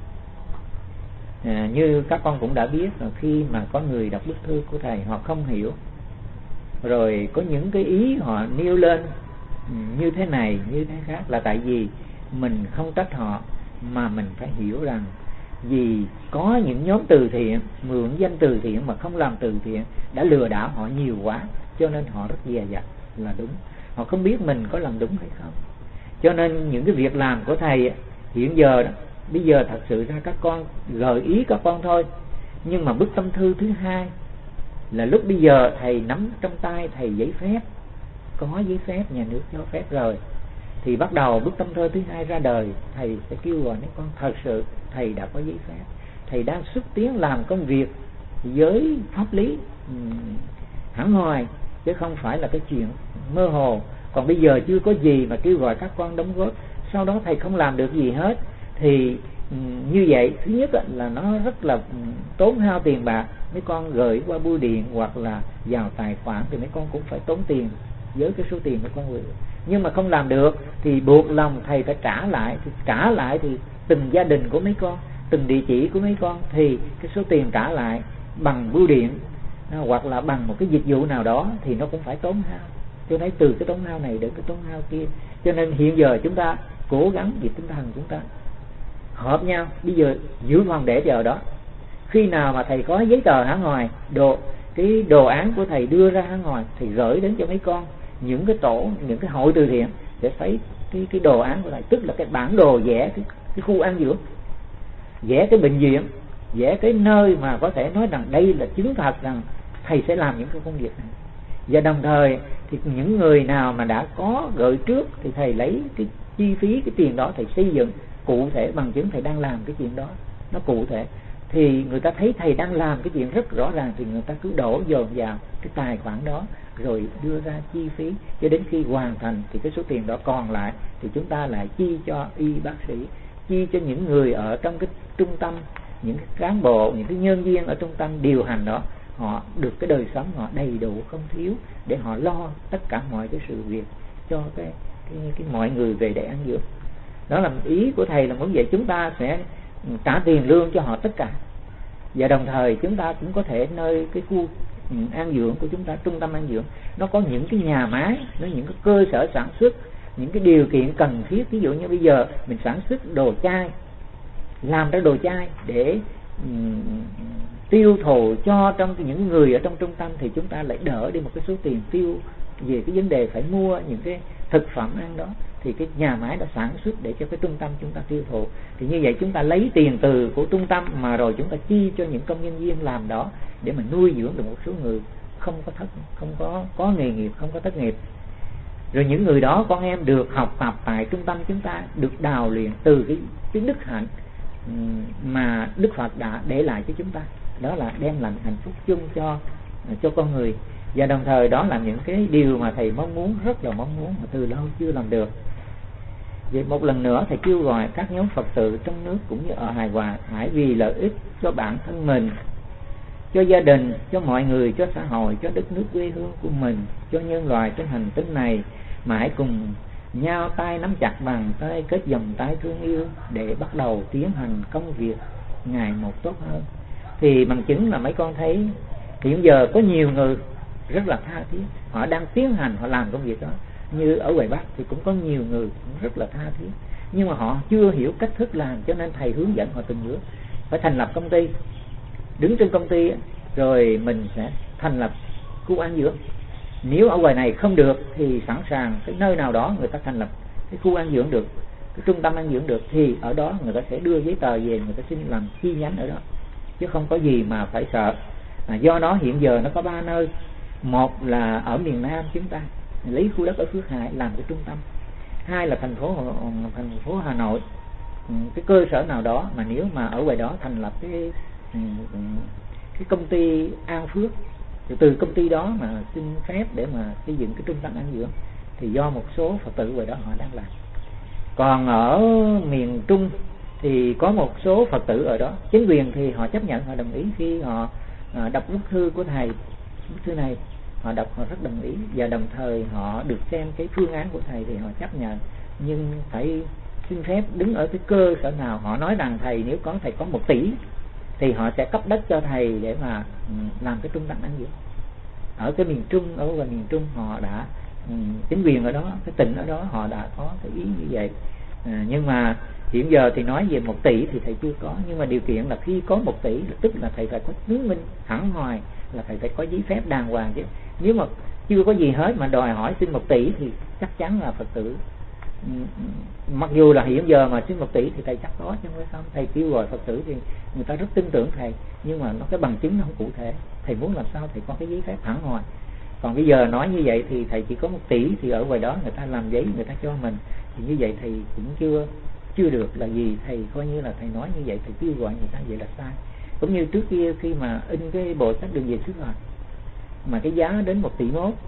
Như các con cũng đã biết là khi mà có người đọc bức thư của thầy họ không hiểu, rồi có những cái ý họ nêu lên như thế này như thế khác, là tại vì mình không trách họ, mà mình phải hiểu rằng vì có những nhóm từ thiện mượn danh từ thiện mà không làm từ thiện đã lừa đảo họ nhiều quá, cho nên họ rất dè dặt là đúng. Họ không biết mình có làm đúng hay không. Cho nên những cái việc làm của thầy hiện giờ đó, bây giờ thật sự ra các con gợi ý các con thôi, nhưng mà bức tâm thư thứ hai là lúc bây giờ thầy nắm trong tay thầy giấy phép, có giấy phép nhà nước cho phép rồi, thì bắt đầu bức tâm thư thứ hai ra đời. Thầy sẽ kêu gọi mấy con thật sự thầy đã có giấy phép, thầy đang xúc tiến làm công việc với pháp lý hẳn hoài, chứ không phải là cái chuyện mơ hồ. Còn bây giờ chưa có gì mà kêu gọi các con đóng góp, sau đó thầy không làm được gì hết, thì như vậy thứ nhất là nó rất là tốn hao tiền bạc. Mấy con gửi qua bưu điện hoặc là vào tài khoản thì mấy con cũng phải tốn tiền với cái số tiền mấy con gửi. Nhưng mà không làm được thì buộc lòng thầy phải trả lại. Thì trả lại thì từng gia đình của mấy con, từng địa chỉ của mấy con, thì cái số tiền trả lại bằng bưu điện hoặc là bằng một cái dịch vụ nào đó thì nó cũng phải tốn hao. Cho nên từ cái tốn hao này đến cái tốn hao kia. Cho nên hiện giờ chúng ta cố gắng vì tinh thần chúng ta hợp nhau, bây giờ giữ phòng để chờ đó. Khi nào mà thầy có giấy tờ hẳn hoài, cái đồ án của thầy đưa ra hẳn hoài, thầy gửi đến cho mấy con những cái tổ, những cái hội từ thiện để thấy cái đồ án của thầy, tức là cái bản đồ vẽ cái khu an dưỡng, vẽ cái bệnh viện, vẽ cái nơi mà có thể nói rằng đây là chứng thật rằng thầy sẽ làm những cái công việc này. Và đồng thời thì những người nào mà đã có gửi trước thì thầy lấy cái chi phí, cái tiền đó thầy xây dựng cụ thể bằng chứng thầy đang làm cái chuyện đó, nó cụ thể, thì người ta thấy thầy đang làm cái chuyện rất rõ ràng, thì người ta cứ đổ dồn vào cái tài khoản đó rồi đưa ra chi phí, cho đến khi hoàn thành thì cái số tiền đó còn lại thì chúng ta lại chi cho y bác sĩ, chi cho những người ở trong cái trung tâm, những cái cán bộ, những cái nhân viên ở trung tâm điều hành đó, họ được cái đời sống họ đầy đủ không thiếu để họ lo tất cả mọi cái sự việc cho cái mọi người về để ăn dưỡng. Đó là ý của thầy là muốn vậy, chúng ta sẽ trả tiền lương cho họ tất cả, và đồng thời chúng ta cũng có thể nơi cái khu an dưỡng của chúng ta, trung tâm an dưỡng, nó có những cái nhà máy, nó những cái cơ sở sản xuất, những cái điều kiện cần thiết. Ví dụ như bây giờ mình sản xuất đồ chai, làm ra đồ chai để tiêu thụ cho trong những người ở trong trung tâm, thì chúng ta lại đỡ đi một cái số tiền tiêu về cái vấn đề phải mua những cái thực phẩm ăn đó, thì cái nhà máy đã sản xuất để cho cái trung tâm chúng ta tiêu thụ. Thì như vậy chúng ta lấy tiền từ của trung tâm mà rồi chúng ta chi cho những công nhân viên làm đó để mà nuôi dưỡng được một số người không có nghề nghiệp, không có thất nghiệp. Rồi những người đó con em được học tập tại trung tâm chúng ta, được đào luyện từ cái đức hạnh mà Đức Phật đã để lại cho chúng ta. Đó là đem lại hạnh phúc chung cho con người. Và đồng thời đó là những cái điều mà thầy mong muốn, rất là mong muốn mà từ lâu chưa làm được. Vậy một lần nữa thầy kêu gọi các nhóm Phật tử trong nước cũng như ở hài hòa, hãy vì lợi ích cho bản thân mình, cho gia đình, cho mọi người, cho xã hội, cho đất nước quê hương của mình, cho nhân loại trên hành tinh này, mà hãy cùng nhau tay nắm chặt bàn tay, kết dòng tay thương yêu để bắt đầu tiến hành công việc ngày một tốt hơn. Thì bằng chứng là mấy con thấy hiện giờ có nhiều người rất là tha thiết, họ đang tiến hành, họ làm công việc đó. Như ở ngoài Bắc thì cũng có nhiều người cũng rất là tha thiết, nhưng mà họ chưa hiểu cách thức làm, cho nên thầy hướng dẫn họ từng bước phải thành lập công ty, đứng trên công ty rồi mình sẽ thành lập khu an dưỡng. Nếu ở ngoài này không được thì sẵn sàng cái nơi nào đó người ta thành lập cái khu an dưỡng được, cái trung tâm an dưỡng được, thì ở đó người ta sẽ đưa giấy tờ về, người ta xin làm chi nhánh ở đó, chứ không có gì mà phải sợ. Do đó hiện giờ nó có 3 nơi. Một là ở miền Nam chúng ta lấy khu đất ở Phước Hải làm cái trung tâm. Hai là thành phố Hà Nội, cái cơ sở nào đó mà nếu mà ở ngoài đó thành lập cái công ty An Phước, từ công ty đó mà xin phép để mà xây dựng cái trung tâm an dưỡng, thì do một số Phật tử ngoài đó họ đang làm. Còn ở miền Trung thì có một số Phật tử ở đó, chính quyền thì họ chấp nhận, họ đồng ý. Khi họ đọc bức thư của thầy, bức thư này họ đọc họ rất đồng ý, và đồng thời họ được xem cái phương án của thầy thì họ chấp nhận, nhưng phải xin phép đứng ở cái cơ sở nào. Họ nói rằng thầy nếu có thầy có 1 tỷ thì họ sẽ cấp đất cho thầy để mà làm cái trung tâm an dưỡng. Ở cái miền Trung, ở ngoài miền Trung họ đã chính quyền ở đó, cái tỉnh ở đó họ đã có cái ý như vậy. Nhưng mà hiện giờ thì nói về 1 tỷ thì thầy chưa có, nhưng mà điều kiện là khi có 1 tỷ tức là thầy phải có chứng minh hẳn hoài, là thầy phải có giấy phép đàng hoàng chứ. Nếu mà chưa có gì hết mà đòi hỏi xin 1 tỷ thì chắc chắn là Phật tử, mặc dù là hiện giờ mà xin 1 tỷ thì thầy chắc có, chứ không phải không. Thầy kêu gọi Phật tử thì người ta rất tin tưởng thầy, nhưng mà nó cái bằng chứng nó không cụ thể. Thầy muốn làm sao thầy có cái giấy phép hẳn hoài. Còn bây giờ nói như vậy thì thầy chỉ có 1 tỷ thì ở ngoài đó người ta làm giấy người ta cho mình, thì như vậy thầy cũng chưa được là gì. Thầy coi như là thầy nói như vậy, thầy kêu gọi người ta vậy là sai. Cũng như trước kia khi mà in cái bộ sách Đường Về Xứ Phật mà cái giá đến 1,1 tỷ,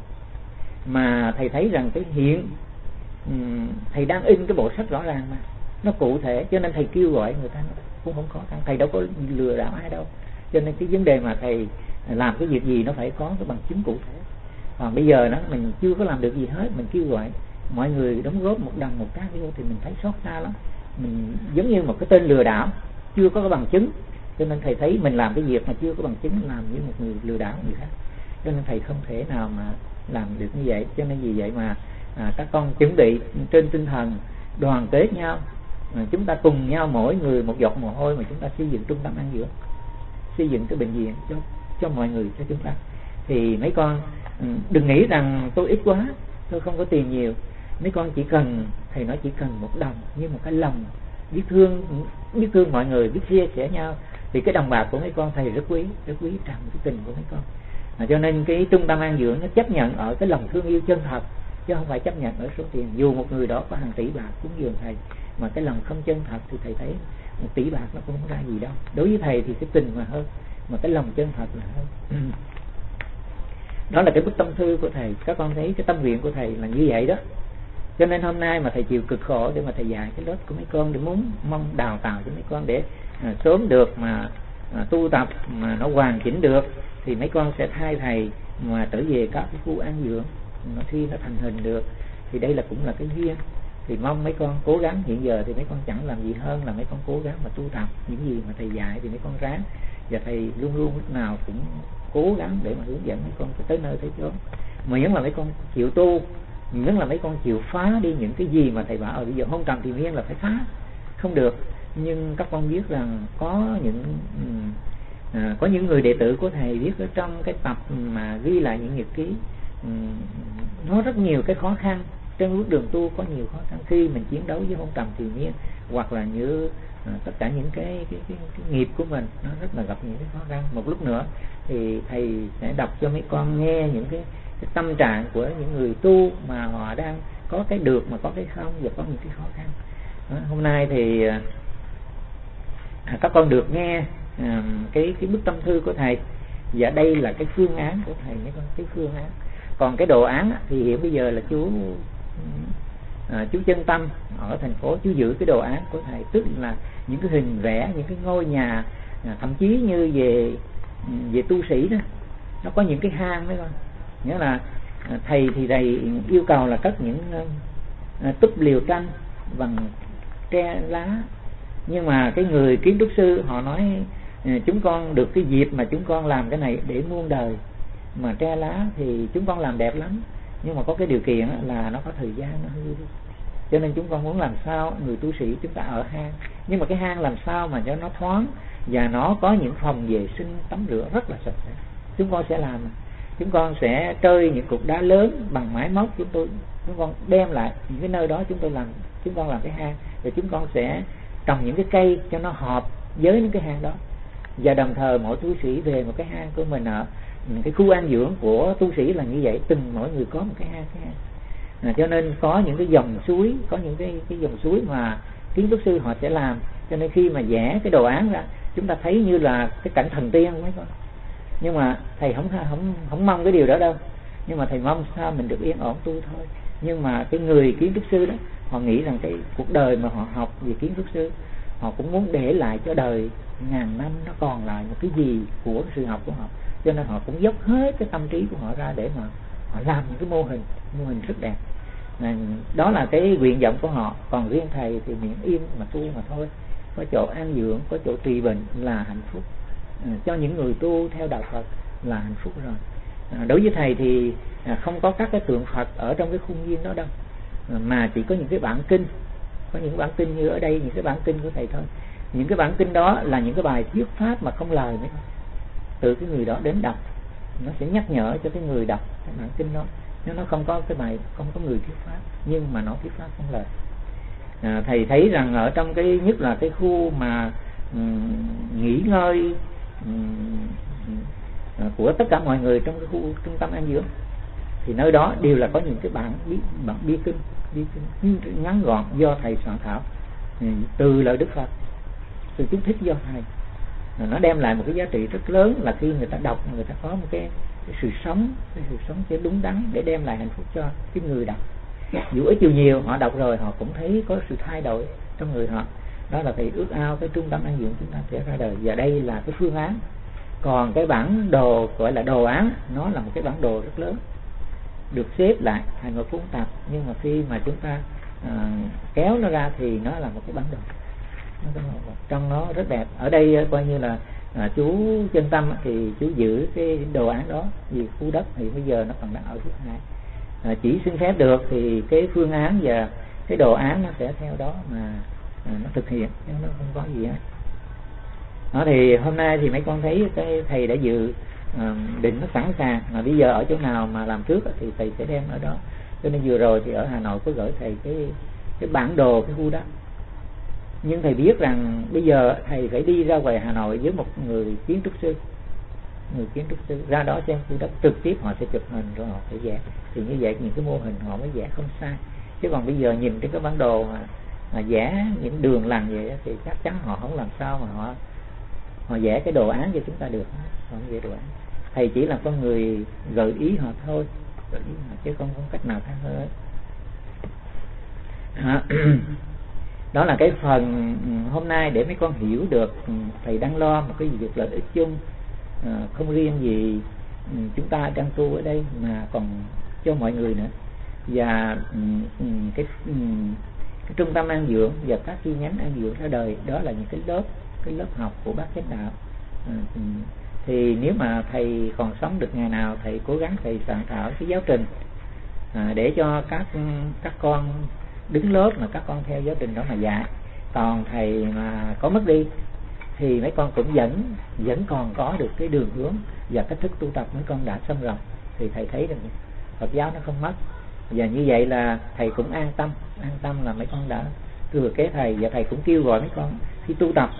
mà thầy thấy rằng cái hiện thầy đang in cái bộ sách rõ ràng mà nó cụ thể, cho nên thầy kêu gọi người ta cũng không khó khăn. Thầy đâu có lừa đảo ai đâu, cho nên cái vấn đề mà thầy làm cái việc gì nó phải có cái bằng chứng cụ thể. Còn bây giờ đó mình chưa có làm được gì hết, mình kêu gọi mọi người đóng góp 1 đồng 1 cát vô thì mình thấy xót xa lắm. Mình giống như một cái tên lừa đảo chưa có cái bằng chứng, cho nên thầy thấy mình làm cái việc mà chưa có bằng chứng, làm như một người lừa đảo người khác, cho nên thầy không thể nào mà làm được như vậy. Cho nên vì vậy mà các con chuẩn bị trên tinh thần đoàn kết nhau, chúng ta cùng nhau mỗi người một giọt mồ hôi mà chúng ta xây dựng trung tâm an dưỡng, xây dựng cái bệnh viện cho mọi người, cho chúng ta. Thì mấy con đừng nghĩ rằng tôi ít quá, tôi không có tiền nhiều. Mấy con chỉ cần, thầy nói chỉ cần 1 đồng, như một cái lòng biết thương mọi người, biết chia sẻ nhau, thì cái đồng bạc của mấy con thầy rất quý trọng cái tình của mấy con. Cho nên cái trung tâm an dưỡng nó chấp nhận ở cái lòng thương yêu chân thật, chứ không phải chấp nhận ở số tiền. Dù một người đó có hàng tỷ bạc cúng dường thầy mà cái lòng không chân thật thì thầy thấy 1 tỷ bạc nó cũng không ra gì đâu. Đối với thầy thì cái tình mà hơn, mà cái lòng chân thật là hơn. Đó là cái bức tâm thư của thầy. Các con thấy cái tâm nguyện của thầy là như vậy đó. Cho nên hôm nay mà thầy chịu cực khổ để mà thầy dạy cái lớp của mấy con, để mong đào tạo cho mấy con để sớm được mà tu tập mà nó hoàn chỉnh được, thì mấy con sẽ thay thầy mà trở về các cái khu an dưỡng, khi nó thành hình được thì đây là cũng là cái duyên. Thì mong mấy con cố gắng. Hiện giờ thì mấy con chẳng làm gì hơn là mấy con cố gắng mà tu tập những gì mà thầy dạy, thì mấy con ráng, và thầy luôn luôn lúc nào cũng cố gắng để mà hướng dẫn mấy con tới nơi tới chốn. Miễn là mấy con chịu tu, miễn là mấy con chịu phá đi những cái gì mà thầy bảo bây giờ hôn trầm thì miên là phải phá, không được. Nhưng các con biết rằng có những người đệ tử của thầy viết ở trong cái tập mà ghi lại những nhật ký, nó rất nhiều cái khó khăn trên bước đường tu, có nhiều khó khăn khi mình chiến đấu với hôn trầm thì miên, hoặc là như tất cả những cái nghiệp của mình nó rất là gặp những cái khó khăn. Một lúc nữa thì thầy sẽ đọc cho mấy con nghe những cái tâm trạng của những người tu mà họ đang có cái được mà có cái không, và có những cái khó khăn. Hôm nay thì các con được nghe cái bức tâm thư của thầy, và đây là cái phương án của thầy, mấy con, cái phương án. Còn cái đồ án thì hiện bây giờ là chú chú Chân Tâm ở thành phố, chú giữ cái đồ án của thầy, tức là những cái hình vẽ, những cái ngôi nhà, thậm chí như về tu sĩ đó, nó có những cái hang đó con. Nghĩa là thầy thì thầy yêu cầu là cất những túp liều tranh bằng tre lá, nhưng mà cái người kiến trúc sư họ nói chúng con được cái dịp mà chúng con làm cái này để muôn đời, mà tre lá thì chúng con làm đẹp lắm, nhưng mà có cái điều kiện là nó có thời gian nó hư đi, cho nên chúng con muốn làm sao người tu sĩ chúng ta ở hang, nhưng mà cái hang làm sao mà cho nó thoáng và nó có những phòng vệ sinh tắm rửa rất là sạch sẽ. Chúng con sẽ làm, chúng con sẽ trơi những cục đá lớn bằng máy móc, chúng con đem lại những cái nơi đó, chúng con làm cái hang, rồi chúng con sẽ trồng những cái cây cho nó hợp với những cái hang đó, và đồng thời mỗi tu sĩ về một cái hang của mình ở cái khu an dưỡng của tu sĩ là như vậy, mỗi người có một cái hang. Cho nên có những cái dòng suối, có những cái dòng suối mà kiến trúc sư họ sẽ làm, cho nên khi mà vẽ cái đồ án ra chúng ta thấy như là cái cảnh thần tiên mấy con. Nhưng mà thầy không mong cái điều đó đâu, nhưng mà thầy mong sao mình được yên ổn tu thôi. Nhưng mà cái người kiến trúc sư đó, họ nghĩ rằng cái cuộc đời mà họ học về kiến trúc sư, họ cũng muốn để lại cho đời ngàn năm nó còn lại một cái gì của cái sự học của họ, cho nên họ cũng dốc hết cái tâm trí của họ ra để mà họ làm những cái mô hình rất đẹp. Đó là cái nguyện vọng của họ. Còn riêng thầy thì miễn yên mà tu mà thôi, có chỗ an dưỡng, có chỗ trị bệnh là hạnh phúc. Cho những người tu theo đạo Phật là hạnh phúc rồi. Đối với thầy thì không có các cái tượng Phật ở trong cái khuôn viên đó đâu, mà chỉ có những cái bản kinh, có những bản kinh như ở đây, những cái bản kinh của thầy thôi. Những cái bản kinh đó là những cái bài thuyết pháp mà không lời nữa, từ cái người đó đến đọc, nó sẽ nhắc nhở cho cái người đọc cái bản kinh đó. Nếu nó không có cái bài, không có người thuyết pháp, nhưng mà nó thuyết pháp không lời. Thầy thấy rằng ở trong cái nhất là cái khu mà nghỉ ngơi của tất cả mọi người trong cái khu trung tâm an dưỡng, thì nơi đó đều là có những cái bản bia kinh ngắn gọn do thầy soạn thảo từ lời Đức Phật, từ chú thích do thầy. Nó đem lại một cái giá trị rất lớn, là khi người ta đọc, người ta có một cái sự sống sẽ đúng đắn để đem lại hạnh phúc cho cái người đọc. Dù ít dù nhiều họ đọc rồi họ cũng thấy có sự thay đổi trong người họ. Đó là thầy ước ao cái trung tâm an dưỡng chúng ta sẽ ra đời, và đây là cái phương án. Còn cái bản đồ gọi là đồ án, nó là một cái bản đồ rất lớn, được xếp lại thành một cuốn tập, nhưng mà khi mà chúng ta kéo nó ra thì nó là một cái bản đồ, trong nó rất đẹp. Ở đây coi như là chú Chân Tâm thì chú giữ cái đồ án đó, vì khu đất thì bây giờ nó còn đang ở thứ hai, chỉ xin phép được thì cái phương án và cái đồ án nó sẽ theo đó mà nó thực hiện, chứ nó không có gì hết. Đó thì hôm nay thì mấy con thấy cái thầy đã dự định nó sẵn sàng, mà bây giờ ở chỗ nào mà làm trước thì thầy sẽ đem ở đó. Cho nên vừa rồi thì ở Hà Nội có gửi thầy cái bản đồ cái khu đất. Nhưng thầy biết rằng bây giờ thầy phải đi ra ngoài Hà Nội với một người kiến trúc sư ra đó xem khu đất, trực tiếp họ sẽ chụp hình rồi họ sẽ vẽ. Thì như vậy những cái mô hình họ mới vẽ không sai. Chứ còn bây giờ nhìn trên cái bản đồ mà vẽ những đường lằn vậy thì chắc chắn họ không làm sao mà họ vẽ cái đồ án cho chúng ta được. Họ không vẽ đồ án. Thầy chỉ là con người gợi ý họ thôi, chứ không có cách nào khác hơn. Đó là cái phần hôm nay để mấy con hiểu được thầy đang lo một cái việc lợi ích chung, không riêng gì chúng ta đang tu ở đây mà còn cho mọi người nữa. Và cái trung tâm an dưỡng và các chi nhánh an dưỡng ra đời, đó là những cái lớp học của Bát Chánh Đạo. Thì nếu mà thầy còn sống được ngày nào, thầy cố gắng thầy soạn thảo cái giáo trình để cho các con đứng lớp mà các con theo giáo trình đó mà dạy. Còn thầy mà có mất đi thì mấy con cũng vẫn còn có được cái đường hướng và cách thức tu tập mấy con đã xâm rộng, thì thầy thấy rằng Phật giáo nó không mất. Và như vậy là thầy cũng an tâm là mấy con đã thừa kế thầy. Và thầy cũng kêu gọi mấy con khi tu tập.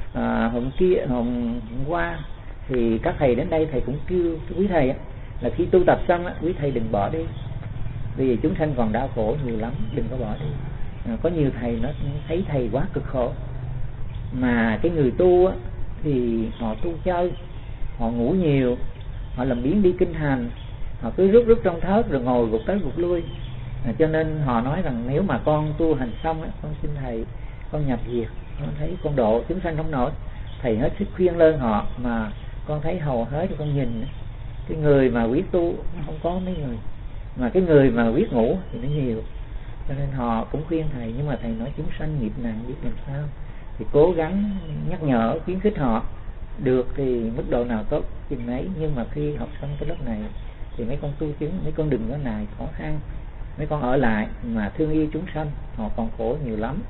Hôm qua thì các thầy đến đây thầy cũng kêu quý thầy là khi tu tập xong quý thầy đừng bỏ đi, vì chúng sanh còn đau khổ nhiều lắm, đừng có bỏ đi. Có nhiều thầy nó thấy thầy quá cực khổ, mà cái người tu thì họ tu chơi, họ ngủ nhiều, họ làm biếng đi kinh hành, họ cứ rút trong thớt rồi ngồi gục tới gục lui. Cho nên họ nói rằng nếu mà con tu hành xong á, con xin thầy con nhập diệt, con thấy con độ chúng sanh không nổi. Thầy hết sức khuyên lơn họ, mà con thấy hầu hết con nhìn cái người mà quyết tu nó không có mấy người, mà cái người mà quyết ngủ thì nó nhiều. Cho nên họ cũng khuyên thầy, nhưng mà thầy nói chúng sanh nghiệp nặng biết làm sao, thì cố gắng nhắc nhở khuyến khích họ, được thì mức độ nào tốt chừng nấy. Nhưng mà khi học xong cái lớp này thì mấy con tu chứng, mấy con đừng có nài khó khăn, mấy con ở lại mà thương yêu chúng sanh, họ còn khổ nhiều lắm.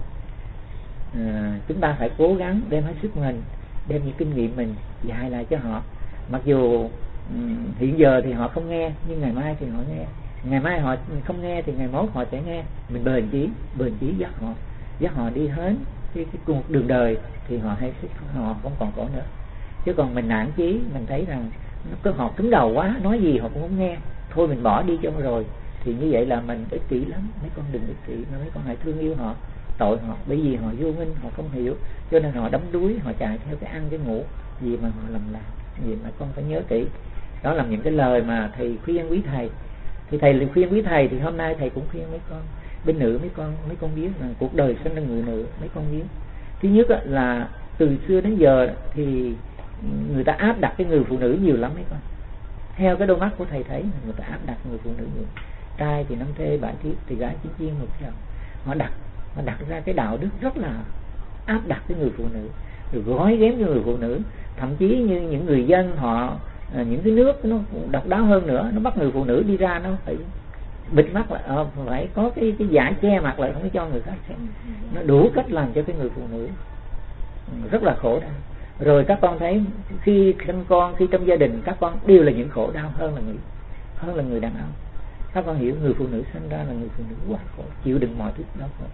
Chúng ta phải cố gắng đem hết sức mình, đem những kinh nghiệm mình dạy lại cho họ. Mặc dù hiện giờ thì họ không nghe, nhưng ngày mai thì họ nghe. Ngày mai họ không nghe thì ngày mốt họ sẽ nghe. Mình bền chí dắt họ đi hết cái cuộc đường đời, thì họ họ không còn khổ nữa. Chứ còn mình nản chí, mình thấy rằng họ cứng đầu quá, nói gì họ cũng không nghe, thôi mình bỏ đi cho rồi, thì như vậy là mình ích kỷ lắm. Mấy con đừng ích kỷ, mà mấy con hãy thương yêu họ, tội họ, bởi vì họ vô minh, họ không hiểu, cho nên họ đắm đuối, họ chạy theo cái ăn cái ngủ gì mà họ làm gì mà con phải nhớ kỹ. Đó là những cái lời mà thầy khuyên quý thầy. Thì thầy khuyên quý thầy, thì hôm nay thầy cũng khuyên mấy con bên nữ, mấy con biết là cuộc đời sinh ra người nữ, mấy con biết. Thứ nhất là từ xưa đến giờ thì người ta áp đặt cái người phụ nữ nhiều lắm mấy con. Theo cái đôi mắt của thầy thấy, người ta áp đặt người phụ nữ nhiều. Trai thì 5 thê 7 thiếp, thì gái 9 chiên 1 chồng. Họ đặt ra cái đạo đức rất là áp đặt cái người phụ nữ, rồi gói ghém cái người phụ nữ. Thậm chí như những người dân họ, những cái nước nó độc đáo hơn nữa, nó bắt người phụ nữ đi ra nó phải bịt mắt lại, phải có cái giả che mặt lại, không có cho người khác xem. Nó đủ cách làm cho cái người phụ nữ rất là khổ đau. Rồi các con thấy khi sinh con, khi trong gia đình các con đều là những khổ đau hơn là người đàn ông. Các con hiểu người phụ nữ sinh ra là người phụ nữ quá khổ, chịu đựng mọi thứ đau khổ.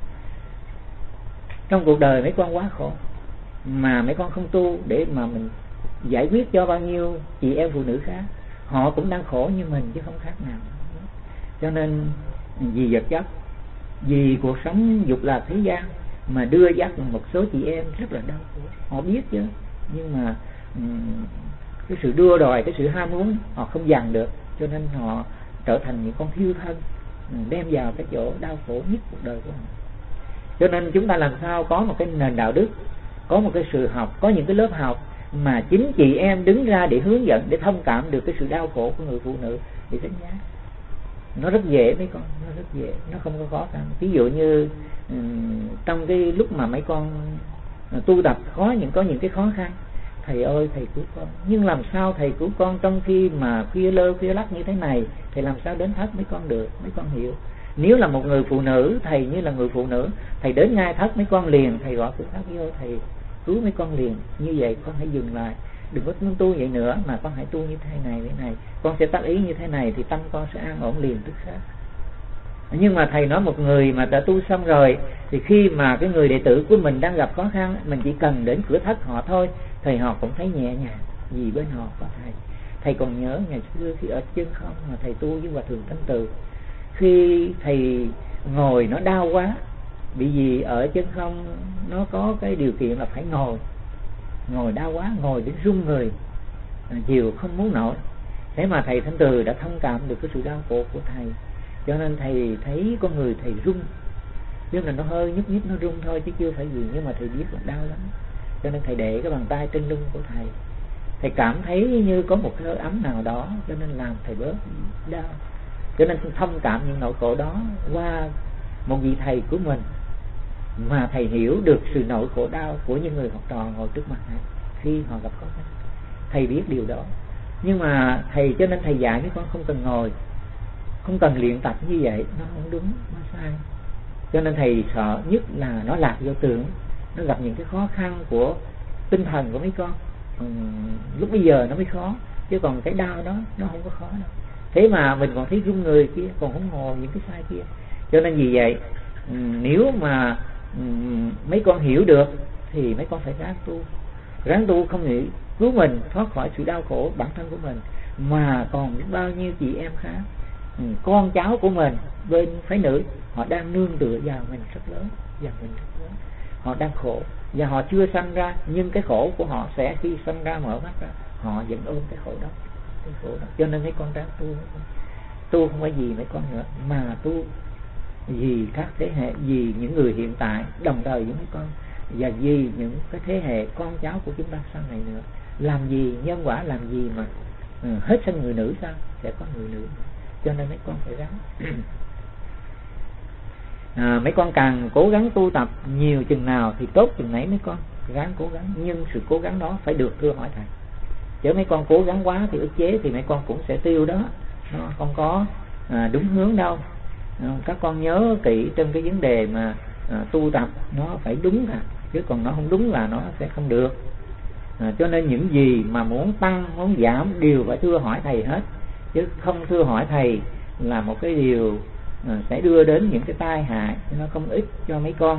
Trong cuộc đời mấy con quá khổ, mà mấy con không tu để mà mình giải quyết cho bao nhiêu chị em phụ nữ khác, họ cũng đang khổ như mình chứ không khác nào. Cho nên vì vật chất, vì cuộc sống dục lạc thế gian mà đưa dắt một số chị em rất là đau khổ. Họ biết chứ, nhưng mà cái sự đua đòi, cái sự ham muốn họ không dằn được, cho nên họ trở thành những con thiêu thân, đem vào cái chỗ đau khổ nhất cuộc đời của họ. Cho nên chúng ta làm sao có một cái nền đạo đức, có một cái sự học, có những cái lớp học mà chính chị em đứng ra để hướng dẫn, để thông cảm được cái sự đau khổ của người phụ nữ thì rất nhá. Nó rất dễ mấy con, nó rất dễ, nó không có khó khăn. Ví dụ như trong cái lúc mà mấy con tu tập có những cái khó khăn, thầy ơi thầy cứu con, nhưng làm sao thầy cứu con trong khi mà khuya lơ khuya lắc như thế này, thầy làm sao đến thất mấy con được. Mấy con hiểu, nếu là một người phụ nữ, thầy như là người phụ nữ, thầy đến ngay thất mấy con liền, thầy gọi cửa thất vô, thầy cứu mấy con liền. Như vậy con hãy dừng lại, đừng có tu vậy nữa, mà con hãy tu như thế này, con sẽ tác ý như thế này thì tâm con sẽ an ổn liền tức khắc. Nhưng mà thầy nói một người mà đã tu xong rồi, thì khi mà cái người đệ tử của mình đang gặp khó khăn, mình chỉ cần đến cửa thất họ thôi, thầy họ cũng thấy nhẹ nhàng, vì bên họ có thầy. Thầy còn nhớ ngày xưa khi ở Chân Không mà thầy tu với Hòa Thượng Thanh Từ, khi thầy ngồi nó đau quá, bởi vì ở Chân Không nó có cái điều kiện là phải ngồi đau quá, ngồi đến run người, chiều không muốn nổi. Thế mà thầy Thanh Từ đã thông cảm được cái sự đau khổ của thầy, cho nên thầy thấy con người thầy run, nhưng là nó hơi nhúc nhích, nó run thôi chứ chưa phải gì, nhưng mà thầy biết là đau lắm. Cho nên thầy để cái bàn tay trên lưng của thầy cảm thấy như có một cái hơi ấm nào đó, cho nên làm thầy bớt đau. Cho nên thông cảm những nỗi khổ đó qua một vị thầy của mình, mà thầy hiểu được sự nỗi khổ đau của những người học trò ngồi trước mặt thầy khi họ gặp khó khăn. Thầy biết điều đó, nhưng mà thầy, cho nên thầy dạy mấy con không cần ngồi, không cần luyện tập như vậy, nó không đúng, nó sai. Cho nên thầy sợ nhất là nó lạc vô tưởng, nó gặp những cái khó khăn của tinh thần của mấy con. Lúc bây giờ nó mới khó, chứ còn cái đau đó nó không có khó đâu. Thế mà mình còn thấy run người kia, còn không ngồi những cái sai kia. Cho nên vì vậy, nếu mà mấy con hiểu được thì mấy con phải ráng tu, không nghĩ cứu mình thoát khỏi sự đau khổ bản thân của mình, mà còn bao nhiêu chị em khác, con cháu của mình bên phái nữ, họ đang nương tựa vào mình rất lớn, họ đang khổ và họ chưa sanh ra, nhưng cái khổ của họ sẽ khi sanh ra mở mắt ra, họ vẫn ôm cái khổ đó. Cho nên mấy con ráng tu không phải gì mấy con nữa, mà tu vì các thế hệ, vì những người hiện tại đồng thời với mấy con, và vì những cái thế hệ con cháu của chúng ta sau này nữa. Làm gì nhân quả, làm gì mà hết sinh người nữ sao? Sẽ có người nữ, cho nên mấy con phải ráng. Mấy con càng cố gắng tu tập nhiều chừng nào thì tốt chừng nấy mấy con ráng cố gắng, nhưng sự cố gắng đó phải được thưa hỏi thầy. Chứ mấy con cố gắng quá thì ức chế thì mấy con cũng sẽ tiêu đó, nó không có đúng hướng đâu. Các con nhớ kỹ trong cái vấn đề mà tu tập nó phải đúng à, chứ còn nó không đúng là nó sẽ không được. Cho nên những gì mà muốn tăng muốn giảm đều phải thưa hỏi thầy hết, chứ không thưa hỏi thầy là một cái điều sẽ đưa đến những cái tai hại nó không ích cho mấy con.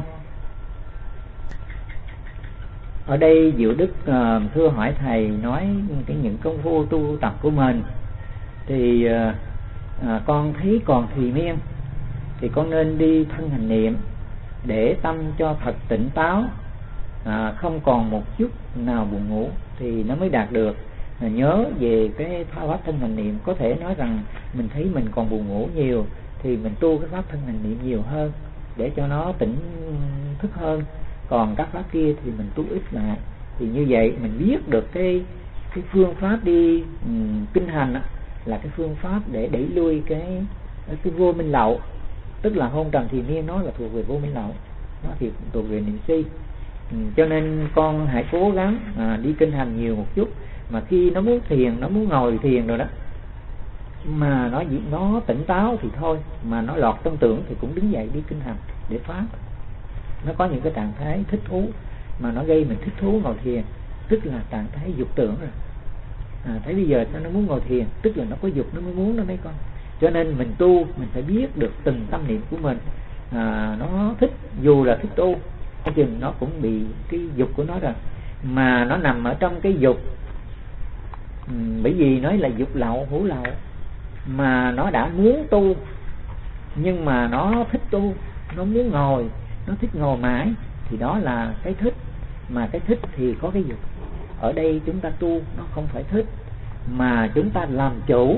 Ở đây Diệu Đức thưa hỏi thầy nói những công phu tu tập của mình thì con thấy còn thùy miên thì con nên đi thân hành niệm để tâm cho thật tỉnh táo, không còn một chút nào buồn ngủ thì nó mới đạt được. Nhớ về cái pháp thân hành niệm, có thể nói rằng mình thấy mình còn buồn ngủ nhiều thì mình tu cái pháp thân hành niệm nhiều hơn để cho nó tỉnh thức hơn, còn các pháp kia thì mình tu ít lại. Thì như vậy mình biết được cái phương pháp đi kinh hành đó, là cái phương pháp để đẩy lui cái vô minh lậu, tức là hôn trầm thì miên nó là thuộc về vô minh lậu, nó thì thuộc về niệm si. Cho nên con hãy cố gắng đi kinh hành nhiều một chút, mà khi nó muốn thiền, nó muốn ngồi thiền rồi đó, mà nó tỉnh táo thì thôi, mà nó lọt tâm tưởng thì cũng đứng dậy đi kinh hành để phá. Nó có những cái trạng thái thích thú mà nó gây mình thích thú ngồi thiền, tức là trạng thái dục tưởng rồi. Thấy bây giờ sao nó muốn ngồi thiền, tức là nó có dục nó mới muốn đó mấy con. Cho nên mình tu mình phải biết được từng tâm niệm của mình, nó thích, dù là thích tu chừng nó cũng bị cái dục của nó rồi, mà nó nằm ở trong cái dục. Bởi vì nói là dục lậu hữu lậu, mà nó đã muốn tu nhưng mà nó thích tu, nó muốn ngồi, nó thích ngồi mãi thì đó là cái thích. Mà cái thích thì có cái dục. Ở đây chúng ta tu nó không phải thích, mà chúng ta làm chủ.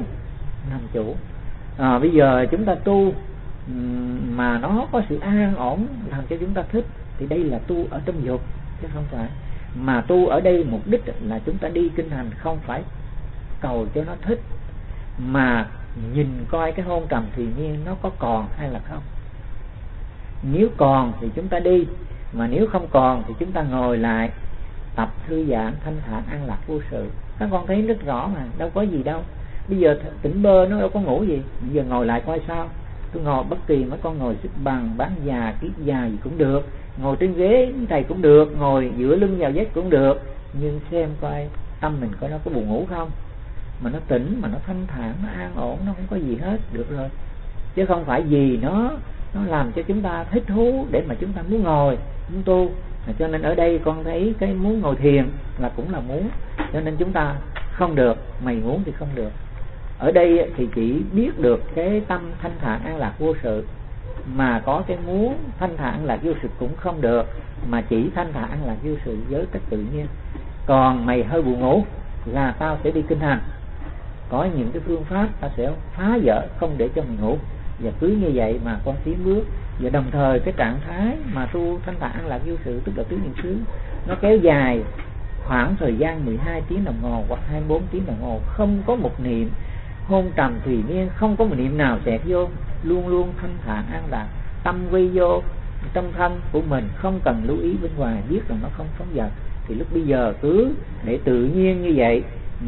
Bây giờ chúng ta tu mà nó có sự an ổn làm cho chúng ta thích thì đây là tu ở trong dục, chứ không phải. Mà tu ở đây mục đích là chúng ta đi kinh hành không phải cầu cho nó thích, mà nhìn coi cái hôn trầm thì nhiên nó có còn hay là không. Nếu còn thì chúng ta đi, mà nếu không còn thì chúng ta ngồi lại tập thư giãn thanh thản an lạc vô sự. Các con thấy rất rõ mà, đâu có gì đâu. Bây giờ tỉnh bơ nó đâu có ngủ gì. Bây giờ ngồi lại coi sao. Tôi ngồi bất kỳ mấy con ngồi xích bằng, bán già, kiết già gì cũng được, ngồi trên ghế thầy cũng được, ngồi dựa lưng vào vách cũng được, nhưng xem coi tâm mình coi nó có buồn ngủ không, mà nó tỉnh, mà nó thanh thản, nó an ổn, nó không có gì hết, được rồi. Chứ không phải vì nó làm cho chúng ta thích thú để mà chúng ta muốn ngồi, muốn tu. Cho nên ở đây con thấy cái muốn ngồi thiền là cũng là muốn, cho nên chúng ta không được, mày muốn thì không được. Ở đây thì chỉ biết được cái tâm thanh thản an lạc vô sự, mà có cái muốn thanh thản an lạc vô sự cũng không được, mà chỉ thanh thản an lạc vô sự với cách tự nhiên. Còn mày hơi buồn ngủ là tao sẽ đi kinh hành, có những cái phương pháp ta sẽ phá vỡ không để cho mình ngủ. Và cứ như vậy mà con tiến bước. Và đồng thời cái trạng thái mà tu thanh thản an lạc vô sự, tức là tứ niệm xứ, nó kéo dài khoảng thời gian 12 tiếng đồng hồ hoặc 24 tiếng đồng hồ, không có một niệm hôn trầm thùy miên, không có một niệm nào xẹt vô, luôn luôn thanh thản an lạc, tâm quy vô trong thân của mình, không cần lưu ý bên ngoài, biết rằng nó không phóng dật. Thì lúc bây giờ cứ để tự nhiên như vậy.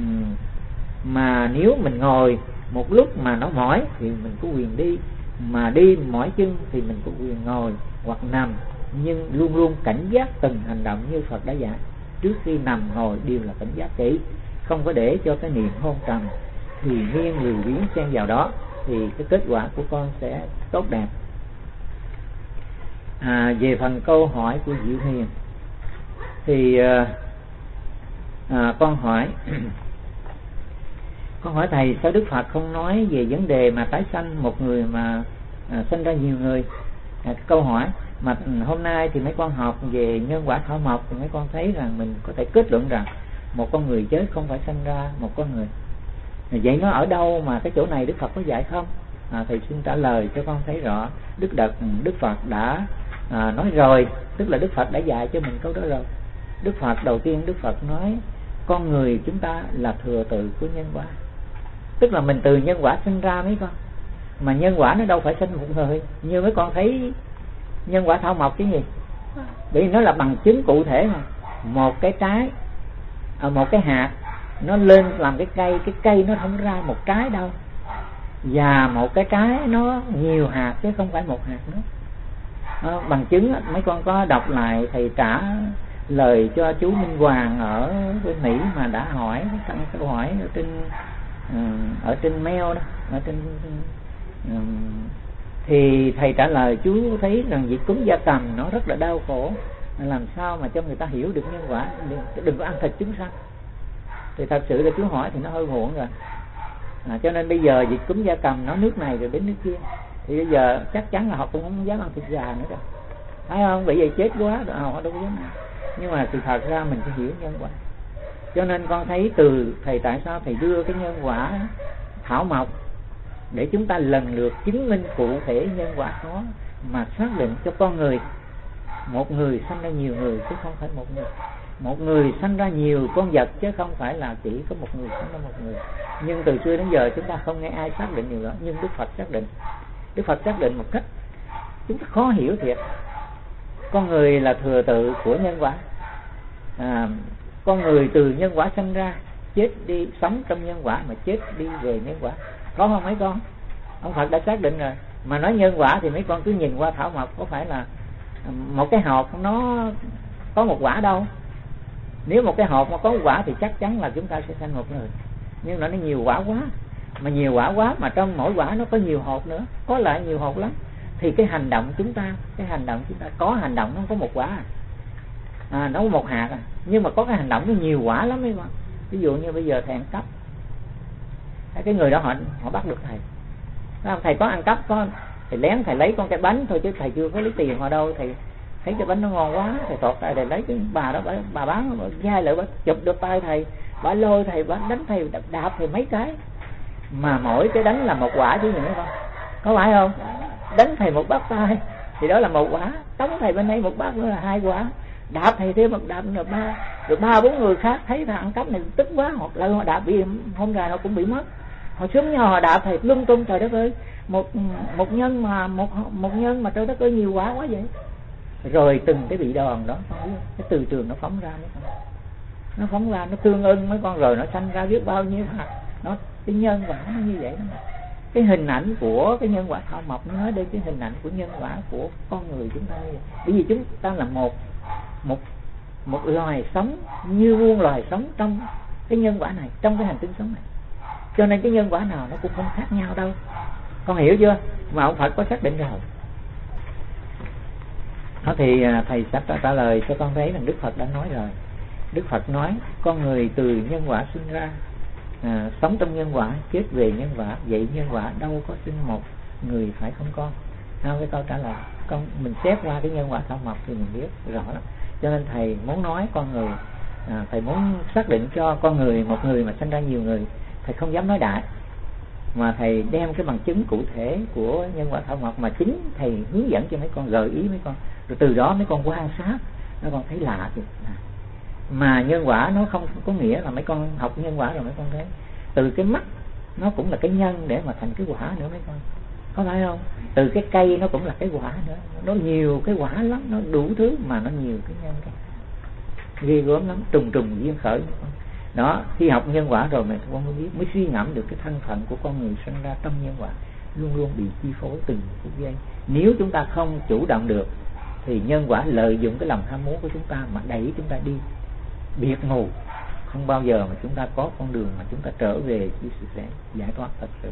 Mà nếu mình ngồi một lúc mà nó mỏi thì mình có quyền đi, mà đi mỏi chân thì mình có quyền ngồi hoặc nằm, nhưng luôn luôn cảnh giác từng hành động như Phật đã dạy. Trước khi nằm ngồi đều là cảnh giác kỹ, không có để cho cái niệm hôn trầm thì miên lười biếng xen vào đó, thì cái kết quả của con sẽ tốt đẹp. Về phần câu hỏi của Diệu Hiền thì con hỏi thầy, sao Đức Phật không nói về vấn đề mà tái sanh một người mà sanh ra nhiều người? Câu hỏi mà hôm nay thì mấy con học về nhân quả thảo mộc thì mấy con thấy rằng mình có thể kết luận rằng một con người chết không phải sanh ra một con người. Vậy nó ở đâu mà cái chỗ này Đức Phật có dạy không? Thầy xin trả lời cho con thấy rõ. Đức Phật đã nói rồi, tức là Đức Phật đã dạy cho mình câu đó rồi. Đức Phật đầu tiên Đức Phật nói con người chúng ta là thừa tự của nhân quả, tức là mình từ nhân quả sinh ra mấy con, mà nhân quả nó đâu phải sinh một người. Như mấy con thấy nhân quả thảo mộc cái gì, bởi vì nó là bằng chứng cụ thể mà. Một cái trái, một cái hạt nó lên làm cái cây nó không ra một trái đâu, và một cái trái nó nhiều hạt chứ không phải một hạt nữa. Bằng chứng mấy con có đọc lại thầy trả lời cho chú Minh Hoàng ở bên Mỹ mà đã hỏi câu hỏi ở trên mail đó, ở trên thì thầy trả lời chú thấy rằng việc cúng gia cầm nó rất là đau khổ, làm sao mà cho người ta hiểu được nhân quả, đừng có ăn thịt chúng sanh. Thì thật sự là chú hỏi thì nó hơi muộn rồi. Cho nên bây giờ việc cúng gia cầm nó nước này rồi đến nước kia, thì bây giờ chắc chắn là họ cũng không dám ăn thịt gà nữa đâu, phải không? Bởi vì chết quá rồi họ đâu có dám ăn. Nhưng mà sự thật ra mình phải hiểu nhân quả. Cho nên con thấy từ thầy tại sao thầy đưa cái nhân quả thảo mộc để chúng ta lần lượt chứng minh cụ thể nhân quả đó, mà xác định cho con người. Một người sanh ra nhiều người chứ không phải một người. Một người sanh ra nhiều con vật chứ không phải là chỉ có một người sanh ra một người. Nhưng từ xưa đến giờ chúng ta không nghe ai xác định điều đó, nhưng Đức Phật xác định. Đức Phật xác định một cách chúng ta khó hiểu thiệt. Con người là thừa tự của nhân quả. Con người từ nhân quả sanh ra, chết đi, sống trong nhân quả mà chết đi về nhân quả. Có không mấy con? Ông Phật đã xác định rồi. Mà nói nhân quả thì mấy con cứ nhìn qua thảo mộc, có phải là một cái hộp nó có một quả đâu. Nếu một cái hộp mà có một quả thì chắc chắn là chúng ta sẽ sanh một người. Nhưng nó nhiều quả quá, mà nhiều quả quá mà trong mỗi quả nó có nhiều hộp nữa, có lại nhiều hộp lắm. Thì cái hành động chúng ta có hành động nó không có một quả nó có một hạt nhưng mà có cái hành động nó nhiều quả lắm mấy con. Ví dụ như bây giờ thầy ăn cắp, cái người đó họ bắt được thầy có ăn cắp, thầy lén thầy lấy con cái bánh thôi chứ thầy chưa có lấy tiền họ đâu. Thầy thấy cái bánh nó ngon quá, thầy tọt ra để lấy cái bà đó, bà bán dai lại, bà chụp được tay thầy, bà lôi thầy, bà đánh thầy, đạp thầy mấy cái, mà mỗi cái đánh là một quả chứ gì nữa con, có phải không? Đánh thầy một bát tay thì đó là một quả, tống thầy bên đây một bát nữa là hai quả, đạp thầy thêm một đạp nữa rồi ba bốn người khác thấy thằng ăn cắp này tức quá, hoặc là họ đạp bị hôm nay họ cũng bị mất, họ xuống nhau họ đạp thầy lung tung. Trời đất ơi, một nhân mà trời đất ơi nhiều quả quá vậy. Rồi từng cái bị đòn đó cái từ trường nó phóng ra mấy con, nó phóng ra, nó tương ưng mấy con, rồi nó sanh ra biết bao nhiêu hạt. Nó cái nhân quả nó như vậy đó. Cái hình ảnh của cái nhân quả thảo mộc nó nói đến cái hình ảnh của nhân quả của con người chúng ta. Bởi vì chúng ta là một loài sống như muôn loài sống trong cái nhân quả này, trong cái hành tinh sống này. Cho nên cái nhân quả nào nó cũng không khác nhau đâu, con hiểu chưa? Mà ông Phật có xác định rồi. Đó thì thầy sẽ trả lời cho con thấy rằng Đức Phật đã nói rồi. Đức Phật nói con người từ nhân quả sinh ra, sống trong nhân quả, chết về nhân quả. Vậy nhân quả đâu có sinh một người phải không con? Cái câu trả lời con mình xét qua cái nhân quả thảo mộc thì mình biết rõ lắm. Cho nên thầy muốn nói con người, thầy muốn xác định cho con người, một người mà sinh ra nhiều người, thầy không dám nói đại, mà thầy đem cái bằng chứng cụ thể của nhân quả thảo mộc mà chính thầy hướng dẫn cho mấy con, gợi ý mấy con, rồi từ đó mấy con quan sát, mấy con thấy lạ kìa. Mà nhân quả nó không có nghĩa là mấy con học nhân quả rồi mấy con thấy từ cái mắt nó cũng là cái nhân để mà thành cái quả nữa mấy con, có phải không? Từ cái cây nó cũng là cái quả nữa, nó nhiều cái quả lắm, nó đủ thứ mà nó nhiều cái nhân cái ghê gớm lắm, trùng duyên khởi đó. Khi học nhân quả rồi mình con mới biết, mới suy ngẫm được cái thân phận của con người sinh ra trong nhân quả, luôn luôn bị chi phối từng phút giây. Nếu chúng ta không chủ động được thì nhân quả lợi dụng cái lòng ham muốn của chúng ta mà đẩy chúng ta đi biệt mù, không bao giờ mà chúng ta có con đường mà chúng ta trở về với sự giải thoát thật sự.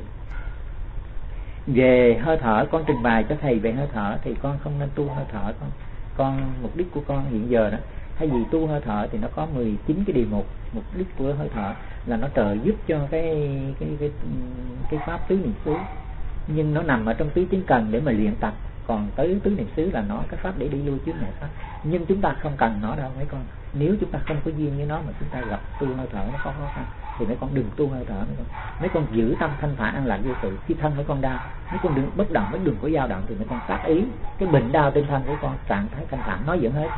Về hơi thở, con trình bày cho thầy về hơi thở thì con không nên tu hơi thở. Con mục đích của con hiện giờ đó, thay vì tu hơi thở thì nó có 19 cái điều mục. Mục đích của hơi thở là nó trợ giúp cho cái pháp tứ niệm xứ, nhưng nó nằm ở trong tứ chính cần để mà luyện tập. Còn tới tứ niệm xứ là nó cái pháp để đi lui chướng ngại pháp, nhưng chúng ta không cần nó đâu mấy con. Nếu chúng ta không có duyên với nó mà chúng ta gặp tu hơi thở nó khó khăn. thì mấy con đừng tu hơi thở. Mấy con giữ tâm thanh thản an lạc vô sự. Khi thân mấy con đau, mấy con đừng bất động, mấy đừng có dao động, thì mấy con tác ý cái bệnh đau trên thân của con trạng thái thanh thản nói dẫn hết.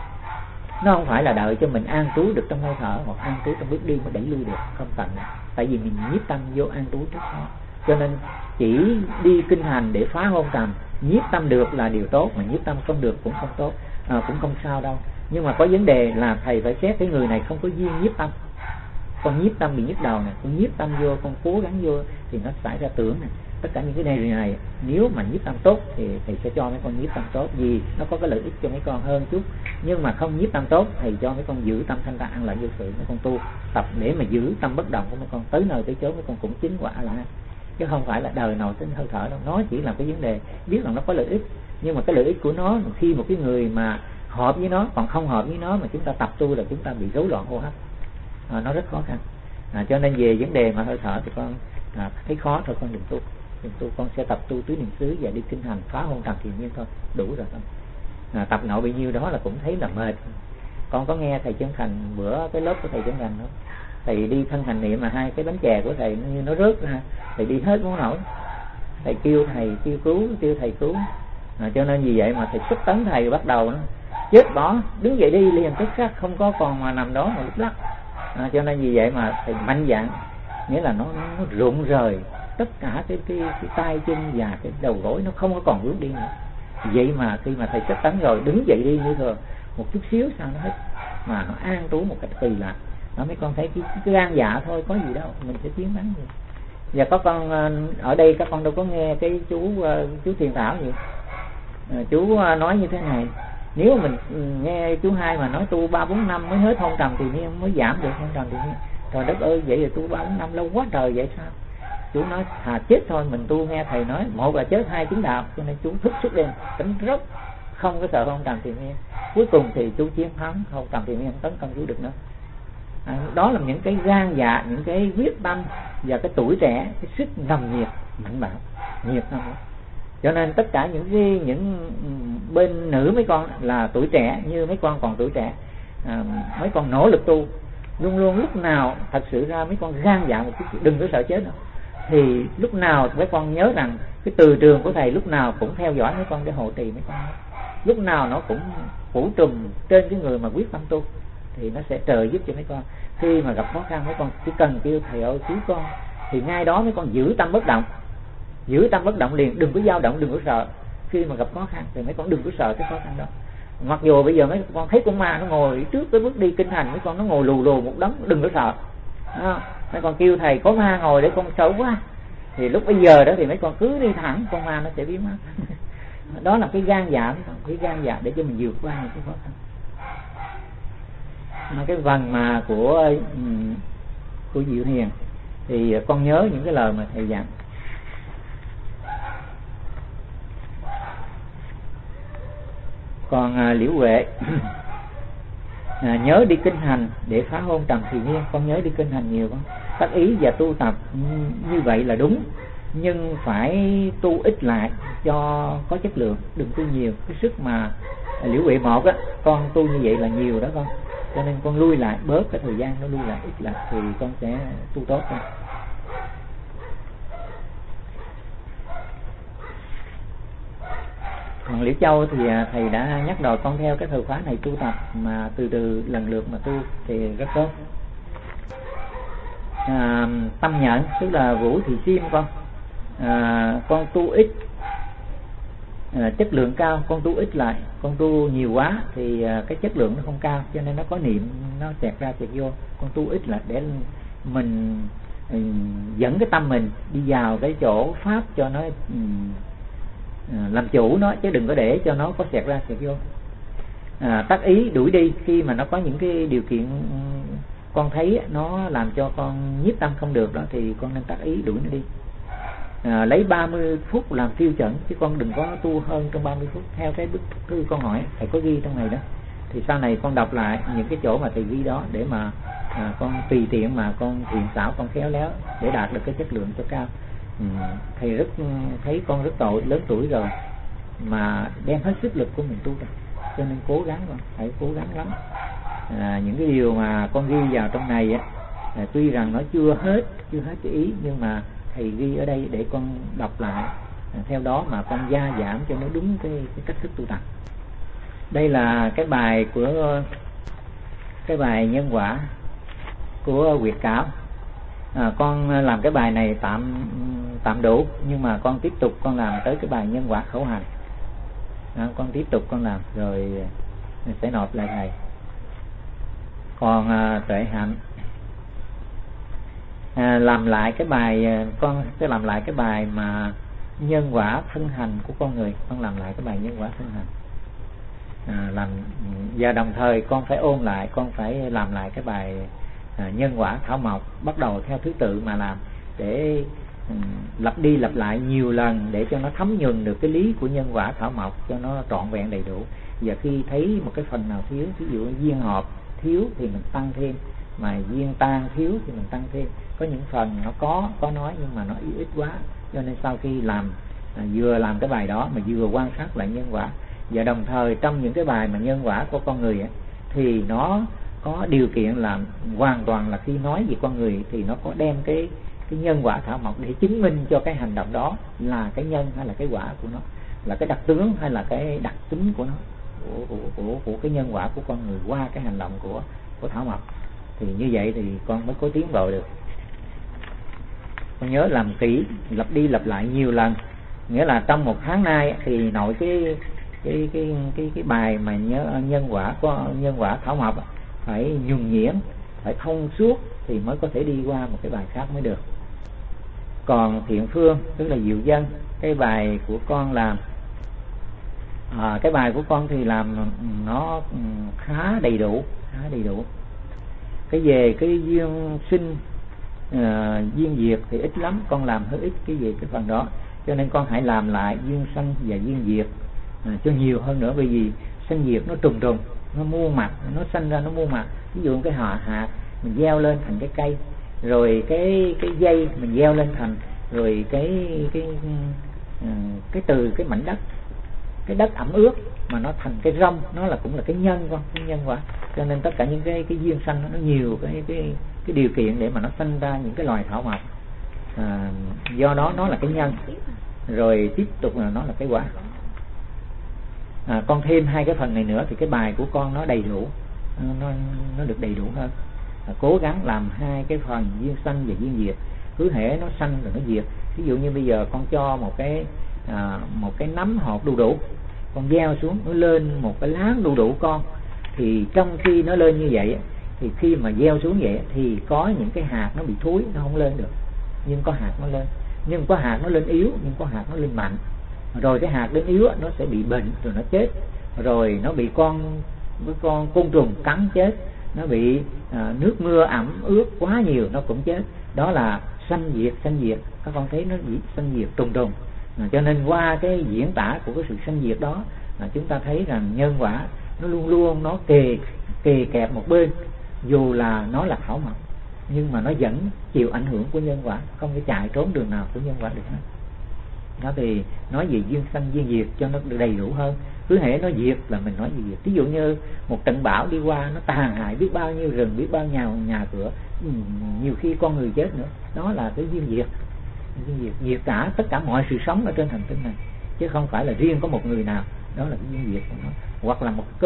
Nó không phải là đợi cho mình an trú được trong hơi thở hoặc an trú trong bước đi mới đẩy lui được, không cần. Tại vì mình nhiếp tâm vô an trú trước đó. Cho nên chỉ đi kinh hành để phá hôn trầm, nhiếp tâm được là điều tốt, mà nhiếp tâm không được cũng không tốt, cũng không sao đâu. Nhưng mà có vấn đề là thầy phải xét cái người này không có duyên nhiếp tâm. Con nhiếp tâm bị nhức đầu này, con nhiếp tâm vô, con cố gắng vô thì nó xảy ra tưởng này. Tất cả những cái này nếu mà nhiếp tâm tốt thì thầy sẽ cho mấy con nhiếp tâm tốt, vì nó có cái lợi ích cho mấy con hơn chút. Nhưng mà không nhiếp tâm tốt, thầy cho mấy con giữ tâm thanh thản an lạc vô sự, mấy con tu tập để mà giữ tâm bất động của mấy con, tới nơi tới chốn mấy con cũng chính quả lại. Chứ không phải là đời nào tính hơi thở đâu. Nó chỉ là cái vấn đề biết rằng nó có lợi ích, nhưng mà cái lợi ích của nó khi một cái người mà hợp với nó, còn không hợp với nó mà chúng ta tập tu là chúng ta bị rối loạn hô hấp, nó rất khó khăn. Cho nên về vấn đề mà hơi thở thì con thấy khó thôi, con đừng tu. Con sẽ tập tu tứ niệm xứ và đi kinh hành phá hôn trầm thiền nhiên thôi, đủ rồi con. Tập nội bấy nhiêu đó là cũng thấy là mệt. Con có nghe thầy Chân Thành bữa cái lớp của thầy Chân Thành đó, thầy đi thân hành niệm mà hai cái bánh chè của thầy như nó rớt ra, thầy đi hết muốn nổi, thầy kêu thầy kêu thầy cứu. Cho nên vì vậy mà thầy xuất tấn thầy bắt đầu nó chết bỏ, đứng dậy đi liền tức khắc, không có còn mà nằm đó mà lúc lắc. Cho nên vì vậy mà thầy mạnh dạn, nghĩa là nó rụng rời tất cả cái tay chân và cái đầu gối, nó không có còn hướng đi nữa. Vậy mà khi mà thầy xuất tấn rồi đứng dậy đi như thường, một chút xíu sao nó hết, mà nó an trú một cách kỳ lạ. Nó mấy con thấy cái gan dạ thôi, có gì đâu, mình sẽ tiến thắng gì. Và có con ở đây các con đâu có nghe cái chú Thiền Thảo gì. Chú nói như thế này: nếu mình nghe chú Hai mà nói tu 3-4 năm mới hết hôn trầm thì mới giảm được hôn trầm thì trời đất ơi, vậy là tu 3-4 năm lâu quá trời vậy sao? Chú nói thà chết thôi, mình tu nghe thầy nói, một là chết, hai chứng đạo. Cho nên chú thức suốt đêm tính rất không có sợ hôn trầm thì nghe. Cuối cùng thì chú chiến thắng hôn trầm thì nghe, không tấn công chú được nữa. Đó là những cái gan dạ, những cái quyết tâm và cái tuổi trẻ, cái sức nồng nhiệt mạnh bạo, nhiệt nồng nhiệt. Cho nên tất cả những bên nữ mấy con là tuổi trẻ, như mấy con còn tuổi trẻ, mấy con nỗ lực tu, luôn luôn lúc nào thật sự ra mấy con gan dạ một chút, đừng có sợ chết đâu. Thì lúc nào mấy con nhớ rằng cái từ trường của thầy lúc nào cũng theo dõi mấy con để hộ trì mấy con, lúc nào nó cũng phủ trùm trên cái người mà quyết tâm tu, thì nó sẽ trợ giúp cho mấy con. Khi mà gặp khó khăn mấy con chỉ cần kêu thầy ơi cứu con, thì ngay đó mấy con giữ tâm bất động, giữ tâm bất động liền, đừng có dao động, đừng có sợ. Khi mà gặp khó khăn thì mấy con đừng có sợ cái khó khăn đó. Mặc dù bây giờ mấy con thấy con ma nó ngồi trước cái bước đi kinh hành, mấy con nó ngồi lù lù một đống, đừng có sợ. Mấy con kêu thầy có ma ngồi để con xấu quá, thì lúc bây giờ đó thì mấy con cứ đi thẳng, con ma nó sẽ biến mất. Đó là cái gan dạ, cái gan dạ để cho mình vượt qua những cái khó khăn. Mà cái phần mà của Diệu Hiền thì con nhớ những cái lời mà thầy dặn. Còn Liễu Huệ nhớ đi kinh hành để phá hôn trầm thì nhiên, con nhớ đi kinh hành nhiều con, tác ý và tu tập như vậy là đúng, nhưng phải tu ít lại cho có chất lượng, đừng tu nhiều. Cái sức mà Liễu Huệ 1 á, con tu như vậy là nhiều đó con, cho nên con lui lại, bớt cái thời gian nó lui lại ít lại thì con sẽ tu tốt hơn. Còn Liễu Châu thì thầy đã nhắc rồi, con theo cái thời khóa này tu tập mà từ từ lần lượt mà tu thì rất tốt. Tâm Nhẫn tức là Vũ Thị Sim con tu ít, chất lượng cao, con tu ít lại, con tu nhiều quá thì cái chất lượng nó không cao, cho nên nó có niệm nó xẹt ra xẹt vô. Con tu ít lại để mình dẫn cái tâm mình đi vào cái chỗ pháp cho nó làm chủ nó, chứ đừng có để cho nó có xẹt ra xẹt vô. Tác ý đuổi đi khi mà nó có những cái điều kiện con thấy nó làm cho con nhiếp tâm không được đó, thì con nên tác ý đuổi nó đi. Lấy 30 phút làm tiêu chuẩn, chứ con đừng có tu hơn trong 30 phút. Theo cái bức thư con hỏi thầy có ghi trong này đó, thì sau này con đọc lại những cái chỗ mà thầy ghi đó để mà con tùy tiện mà con thiện xảo, con khéo léo để đạt được cái chất lượng cho cao. Thầy rất thấy con rất tội, lớn tuổi rồi mà đem hết sức lực của mình tu rồi, cho nên cố gắng, con phải cố gắng lắm. Những cái điều mà con ghi vào trong này á, Tuy rằng nó chưa hết cái ý, nhưng mà thầy ghi ở đây để con đọc lại, theo đó mà con gia giảm cho nó đúng cái cách thức tu tập. Đây là cái bài nhân quả của Nguyệt Cáo. Con làm cái bài này tạm đủ, nhưng mà con tiếp tục con làm tới cái bài nhân quả khẩu hành. Con tiếp tục con làm rồi sẽ nộp lại thầy. Còn Tuệ Hạnh làm lại cái bài, con sẽ làm lại cái bài mà nhân quả thân hành của con người. Con làm lại cái bài nhân quả thân hành, và đồng thời con phải ôn lại, con phải làm lại cái bài nhân quả thảo mộc, bắt đầu theo thứ tự mà làm, để lặp đi lặp lại nhiều lần để cho nó thấm nhuần được cái lý của nhân quả thảo mộc cho nó trọn vẹn đầy đủ. Và khi thấy một cái phần nào thiếu, ví dụ duyên hợp thiếu thì mình tăng thêm, mà duyên tan thiếu thì mình tăng thêm. Có những phần nó có nói nhưng mà nó ít quá, cho nên sau khi làm vừa làm cái bài đó mà vừa quan sát lại nhân quả. Và đồng thời trong những cái bài mà nhân quả của con người ấy, thì nó có điều kiện là hoàn toàn là khi nói về con người thì nó có đem cái nhân quả thảo mộc để chứng minh cho cái hành động đó là cái nhân hay là cái quả của nó, là cái đặc tướng hay là cái đặc tính của nó, của cái nhân quả của con người qua cái hành động của thảo mộc. Thì như vậy thì con mới có tiến bộ được. Con nhớ làm kỹ, lặp đi lặp lại nhiều lần, nghĩa là trong một tháng nay thì nội cái bài mà nhân quả thảo mộc phải nhuần nhuyễn, phải thông suốt thì mới có thể đi qua một cái bài khác mới được. Còn Thiện Phương tức là Diệu Dân, cái bài của con làm cái bài của con thì làm nó khá đầy đủ. Cái về cái duyên sinh duyên diệt thì ít lắm, con làm hơi ít cái về cái phần đó, cho nên con hãy làm lại duyên sanh và duyên diệt cho nhiều hơn nữa. Bởi vì sanh diệt nó trùng, nó muôn mặt, nó sanh ra nó muôn mặt. Ví dụ cái hạt mình gieo lên thành cái cây, rồi cái dây mình gieo lên thành, rồi cái từ cái mảnh đất, cái đất ẩm ướt mà nó thành cái rong, nó là cũng là cái nhân quả. Cho nên tất cả những cái duyên sanh nó nhiều cái điều kiện để mà nó sanh ra những cái loài thảo mộc. Do đó nó là cái nhân, rồi tiếp tục là nó là cái quả. Con thêm hai cái phần này nữa thì cái bài của con nó đầy đủ, nó được đầy đủ hơn. Cố gắng làm hai cái phần duyên sanh và duyên diệt, cứ hễ nó sanh rồi nó diệt. Ví dụ như bây giờ con cho một cái nắm hột đu đủ, con gieo xuống nó lên một cái láng đu đủ con, thì trong khi nó lên như vậy thì khi mà gieo xuống vậy thì có những cái hạt nó bị thúi, nó không lên được, nhưng có hạt nó lên. Nhưng có hạt nó lên yếu, nhưng có hạt nó lên mạnh. Rồi cái hạt lên yếu nó sẽ bị bệnh rồi nó chết, rồi nó bị con côn trùng cắn chết, nó bị nước mưa ẩm ướt quá nhiều nó cũng chết. Đó là sanh diệt. Các con thấy nó sanh diệt trùng. Cho nên qua cái diễn tả của cái sự sanh diệt đó chúng ta thấy rằng nhân quả nó luôn luôn nó kề kẹp một bên, dù là nó là thảo mộc nhưng mà nó vẫn chịu ảnh hưởng của nhân quả, không thể chạy trốn đường nào của nhân quả được hết. Đó thì nói về duyên sanh duyên diệt cho nó đầy đủ hơn. Cứ hễ nó diệt là mình nói về diệt. Ví dụ như một trận bão đi qua, nó tàn hại biết bao nhiêu rừng, biết bao nhiêu nhà cửa, nhiều khi con người chết nữa. Đó là cái duyên diệt. Diệt cả tất cả mọi sự sống ở trên hành tinh này, chứ không phải là riêng có một người nào. Đó là cái duyên diệt của nó. Hoặc là một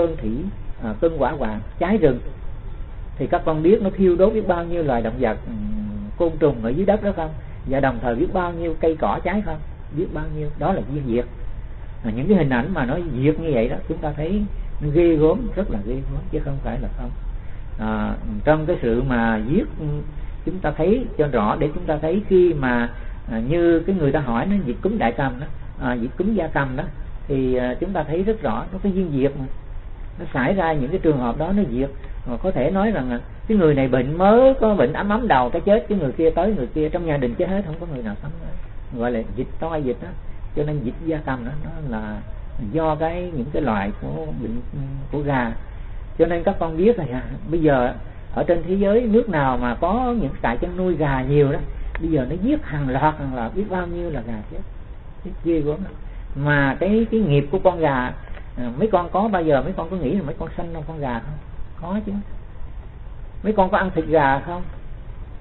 cơn hỏa hoạn cháy rừng, thì các con biết nó thiêu đốt biết bao nhiêu loài động vật, côn trùng ở dưới đất đó không? Và đồng thời biết bao nhiêu cây cỏ cháy không? Biết bao nhiêu. Đó là duyên diệt. Những cái hình ảnh mà nó diệt như vậy đó, chúng ta thấy nó ghê gớm, rất là ghê gớm, chứ không phải là không. Trong cái sự mà giết, chúng ta thấy cho rõ để chúng ta thấy khi mà như cái người ta hỏi nó diệt cúm đại cầm đó, diệt cúm gia cầm đó, thì chúng ta thấy rất rõ nó có duyên diệt mà. Nó xảy ra những cái trường hợp đó nó diệt. Có thể nói rằng cái người này bệnh mới có bệnh ấm đầu cái chết, cái người kia tới người kia trong gia đình chết hết, không có người nào sống nữa. Gọi là dịch toi dịch đó. Cho nên dịch gia cầm đó nó là do những cái loại của bệnh của gà. Cho nên các con biết là bây giờ ở trên thế giới nước nào mà có những trại chăn nuôi gà nhiều đó, bây giờ nó giết hàng loạt biết bao nhiêu là gà chết ghê gớm đó. Mà cái nghiệp của con gà, mấy con có bao giờ mấy con có nghĩ là mấy con sanh con gà không? Có chứ. Mấy con có ăn thịt gà không?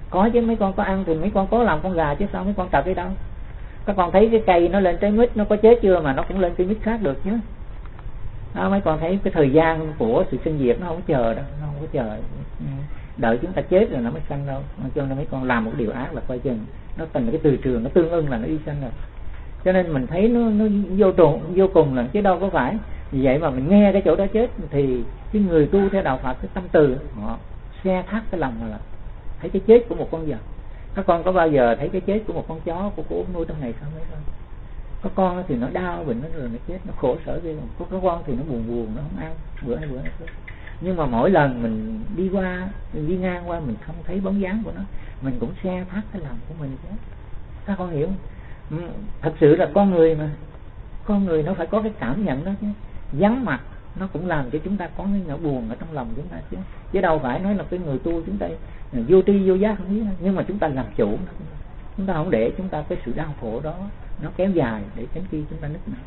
Có chứ, mấy con có ăn thì mấy con có làm con gà chứ sao mấy con trật đi đâu. Các con thấy cái cây nó lên trái mít nó có chết chưa mà nó cũng lên cây mít khác được chứ. Đó, mấy con thấy cái thời gian của sự sinh diệt nó không chờ đâu, nó không có chờ đợi chúng ta chết rồi nó mới sanh đâu. Cho nên mấy con làm một điều ác là coi chừng nó thành cái từ trường, nó tương ưng là nó đi sanh rồi. Cho nên mình thấy nó vô cùng là chứ đâu có phải. Vì vậy mà mình nghe cái chỗ đó chết thì cái người tu theo đạo Phật cái tâm từ họ xe thắt cái lòng là thấy cái chết của một con vật. Các con có bao giờ thấy cái chết của một con chó của cô nuôi trong này không mấy con? Có con thì nó đau bệnh nó rồi nó chết, nó khổ sở ghê. Có con thì nó buồn nó không ăn bữa hai bữa nó chết. Nhưng mà mỗi lần mình đi qua, mình đi ngang qua mình không thấy bóng dáng của nó, mình cũng xe thắt cái lòng của mình chứ. Các con hiểu không? Thật sự là con người mà, con người nó phải có cái cảm nhận đó chứ. Vắng mặt nó cũng làm cho chúng ta có cái nỗi buồn ở trong lòng chúng ta chứ đâu phải nói là cái người tu chúng ta vô tri vô giác không biết. Nhưng mà chúng ta làm chủ, chúng ta không để chúng ta cái sự đau khổ đó nó kéo dài để đến khi chúng ta nức nở.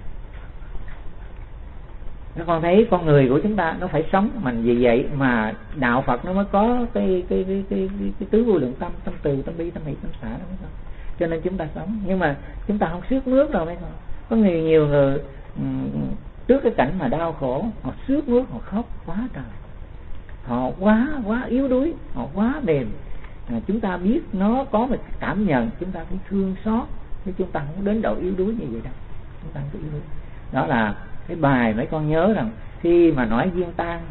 Các con thấy con người của chúng ta nó phải sống, mà vì vậy mà đạo Phật nó mới có cái tứ vô lượng tâm, tâm từ, tâm bi, tâm hỷ, tâm xả đó mấy con. Cho nên chúng ta sống, nhưng mà chúng ta không xước mướt đâu mấy con. Có nhiều người trước cái cảnh mà đau khổ họ xước mướt, họ khóc quá trời, họ quá yếu đuối, họ quá mềm. Chúng ta biết nó có một cảm nhận, chúng ta phải thương xót, chứ chúng ta không đến độ yếu đuối như vậy đâu. Chúng ta không có yếu đuối. Đó là cái bài mấy con nhớ rằng khi mà nói duyên tan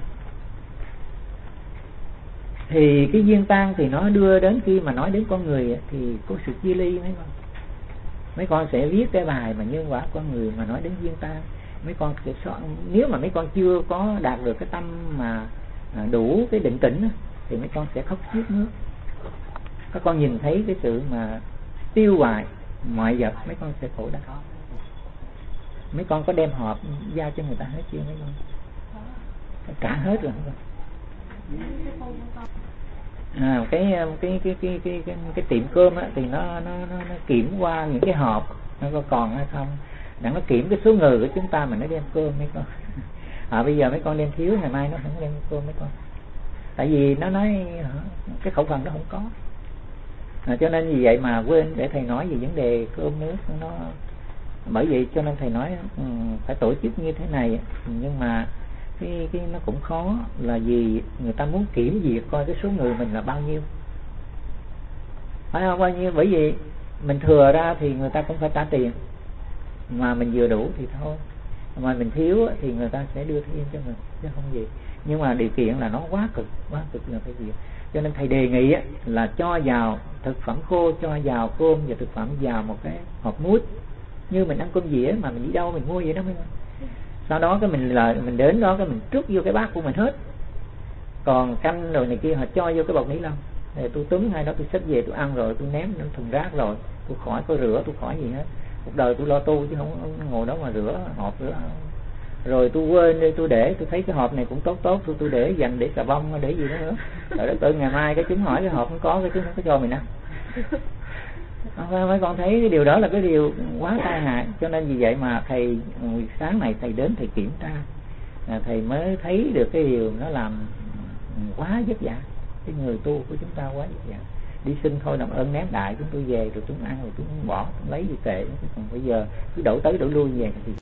thì cái duyên tan thì nó đưa đến khi mà nói đến con người thì có sự chia ly mấy con. Mấy con sẽ viết cái bài mà nhân quả con người mà nói đến duyên tan. Mấy con sẽ nếu mà mấy con chưa có đạt được cái tâm mà đủ cái định tĩnh thì mấy con sẽ khóc xiết nước. Các con nhìn thấy cái sự mà tiêu hoại mọi vật, mấy con sẽ khổ đau. Mấy con có đem hộp giao cho người ta hết chưa mấy con? Trả hết rồi không? Cái tiệm cơm á, thì nó kiểm qua những cái hộp nó có còn hay không, để nó kiểm cái số người của chúng ta mà nó đem cơm mấy con. Bây giờ mấy con đem thiếu, ngày mai nó không đem cơm mấy con, tại vì nó nói cái khẩu phần nó không có. Cho nên vì vậy mà quên để thầy nói về vấn đề cơm nước nó. Bởi vậy cho nên thầy nói phải tổ chức như thế này, nhưng mà cái nó cũng khó, là vì người ta muốn kiểm duyệt coi cái số người mình là bao nhiêu, phải không, bao nhiêu. Bởi vì mình thừa ra thì người ta cũng phải trả tiền, mà mình vừa đủ thì thôi, mà mình thiếu thì người ta sẽ đưa thêm cho mình chứ không gì. Nhưng mà điều kiện là nó quá cực là phải gì. Cho nên thầy đề nghị là cho vào thực phẩm khô, cho vào cơm và thực phẩm vào một cái hộp muối, như mình ăn cơm dĩa mà mình đi đâu mình mua vậy đó mấy con. Sau đó cái mình đến đó cái mình trút vô cái bát của mình hết, còn canh rồi này kia họ cho vô cái bọc ni lông. Thì tôi túm hai đó tôi xách về tôi ăn rồi tôi ném lên thùng rác rồi tôi khỏi có rửa, tôi khỏi gì hết. Cuộc đời tôi lo tu chứ không ngồi đó mà rửa hộp rửa. Rồi tôi quên đi, tôi để tôi thấy cái hộp này cũng tốt tôi để dành để xà bông để gì đó nữa. Rồi đó tự ngày mai cái chúng hỏi cái hộp không có, cái chúng không có cho mình ăn. Mấy con thấy cái điều đó là cái điều quá tai hại. Cho nên vì vậy mà thầy sáng này thầy đến thầy kiểm tra, thầy mới thấy được cái điều nó làm quá vất vả. Cái người tu của chúng ta quá vất vả. Đi xin thôi làm ơn ném đại chúng tôi về rồi chúng ăn rồi chúng bỏ, chúng lấy gì tệ. Còn bây giờ cứ đổ tới đổ lui về thì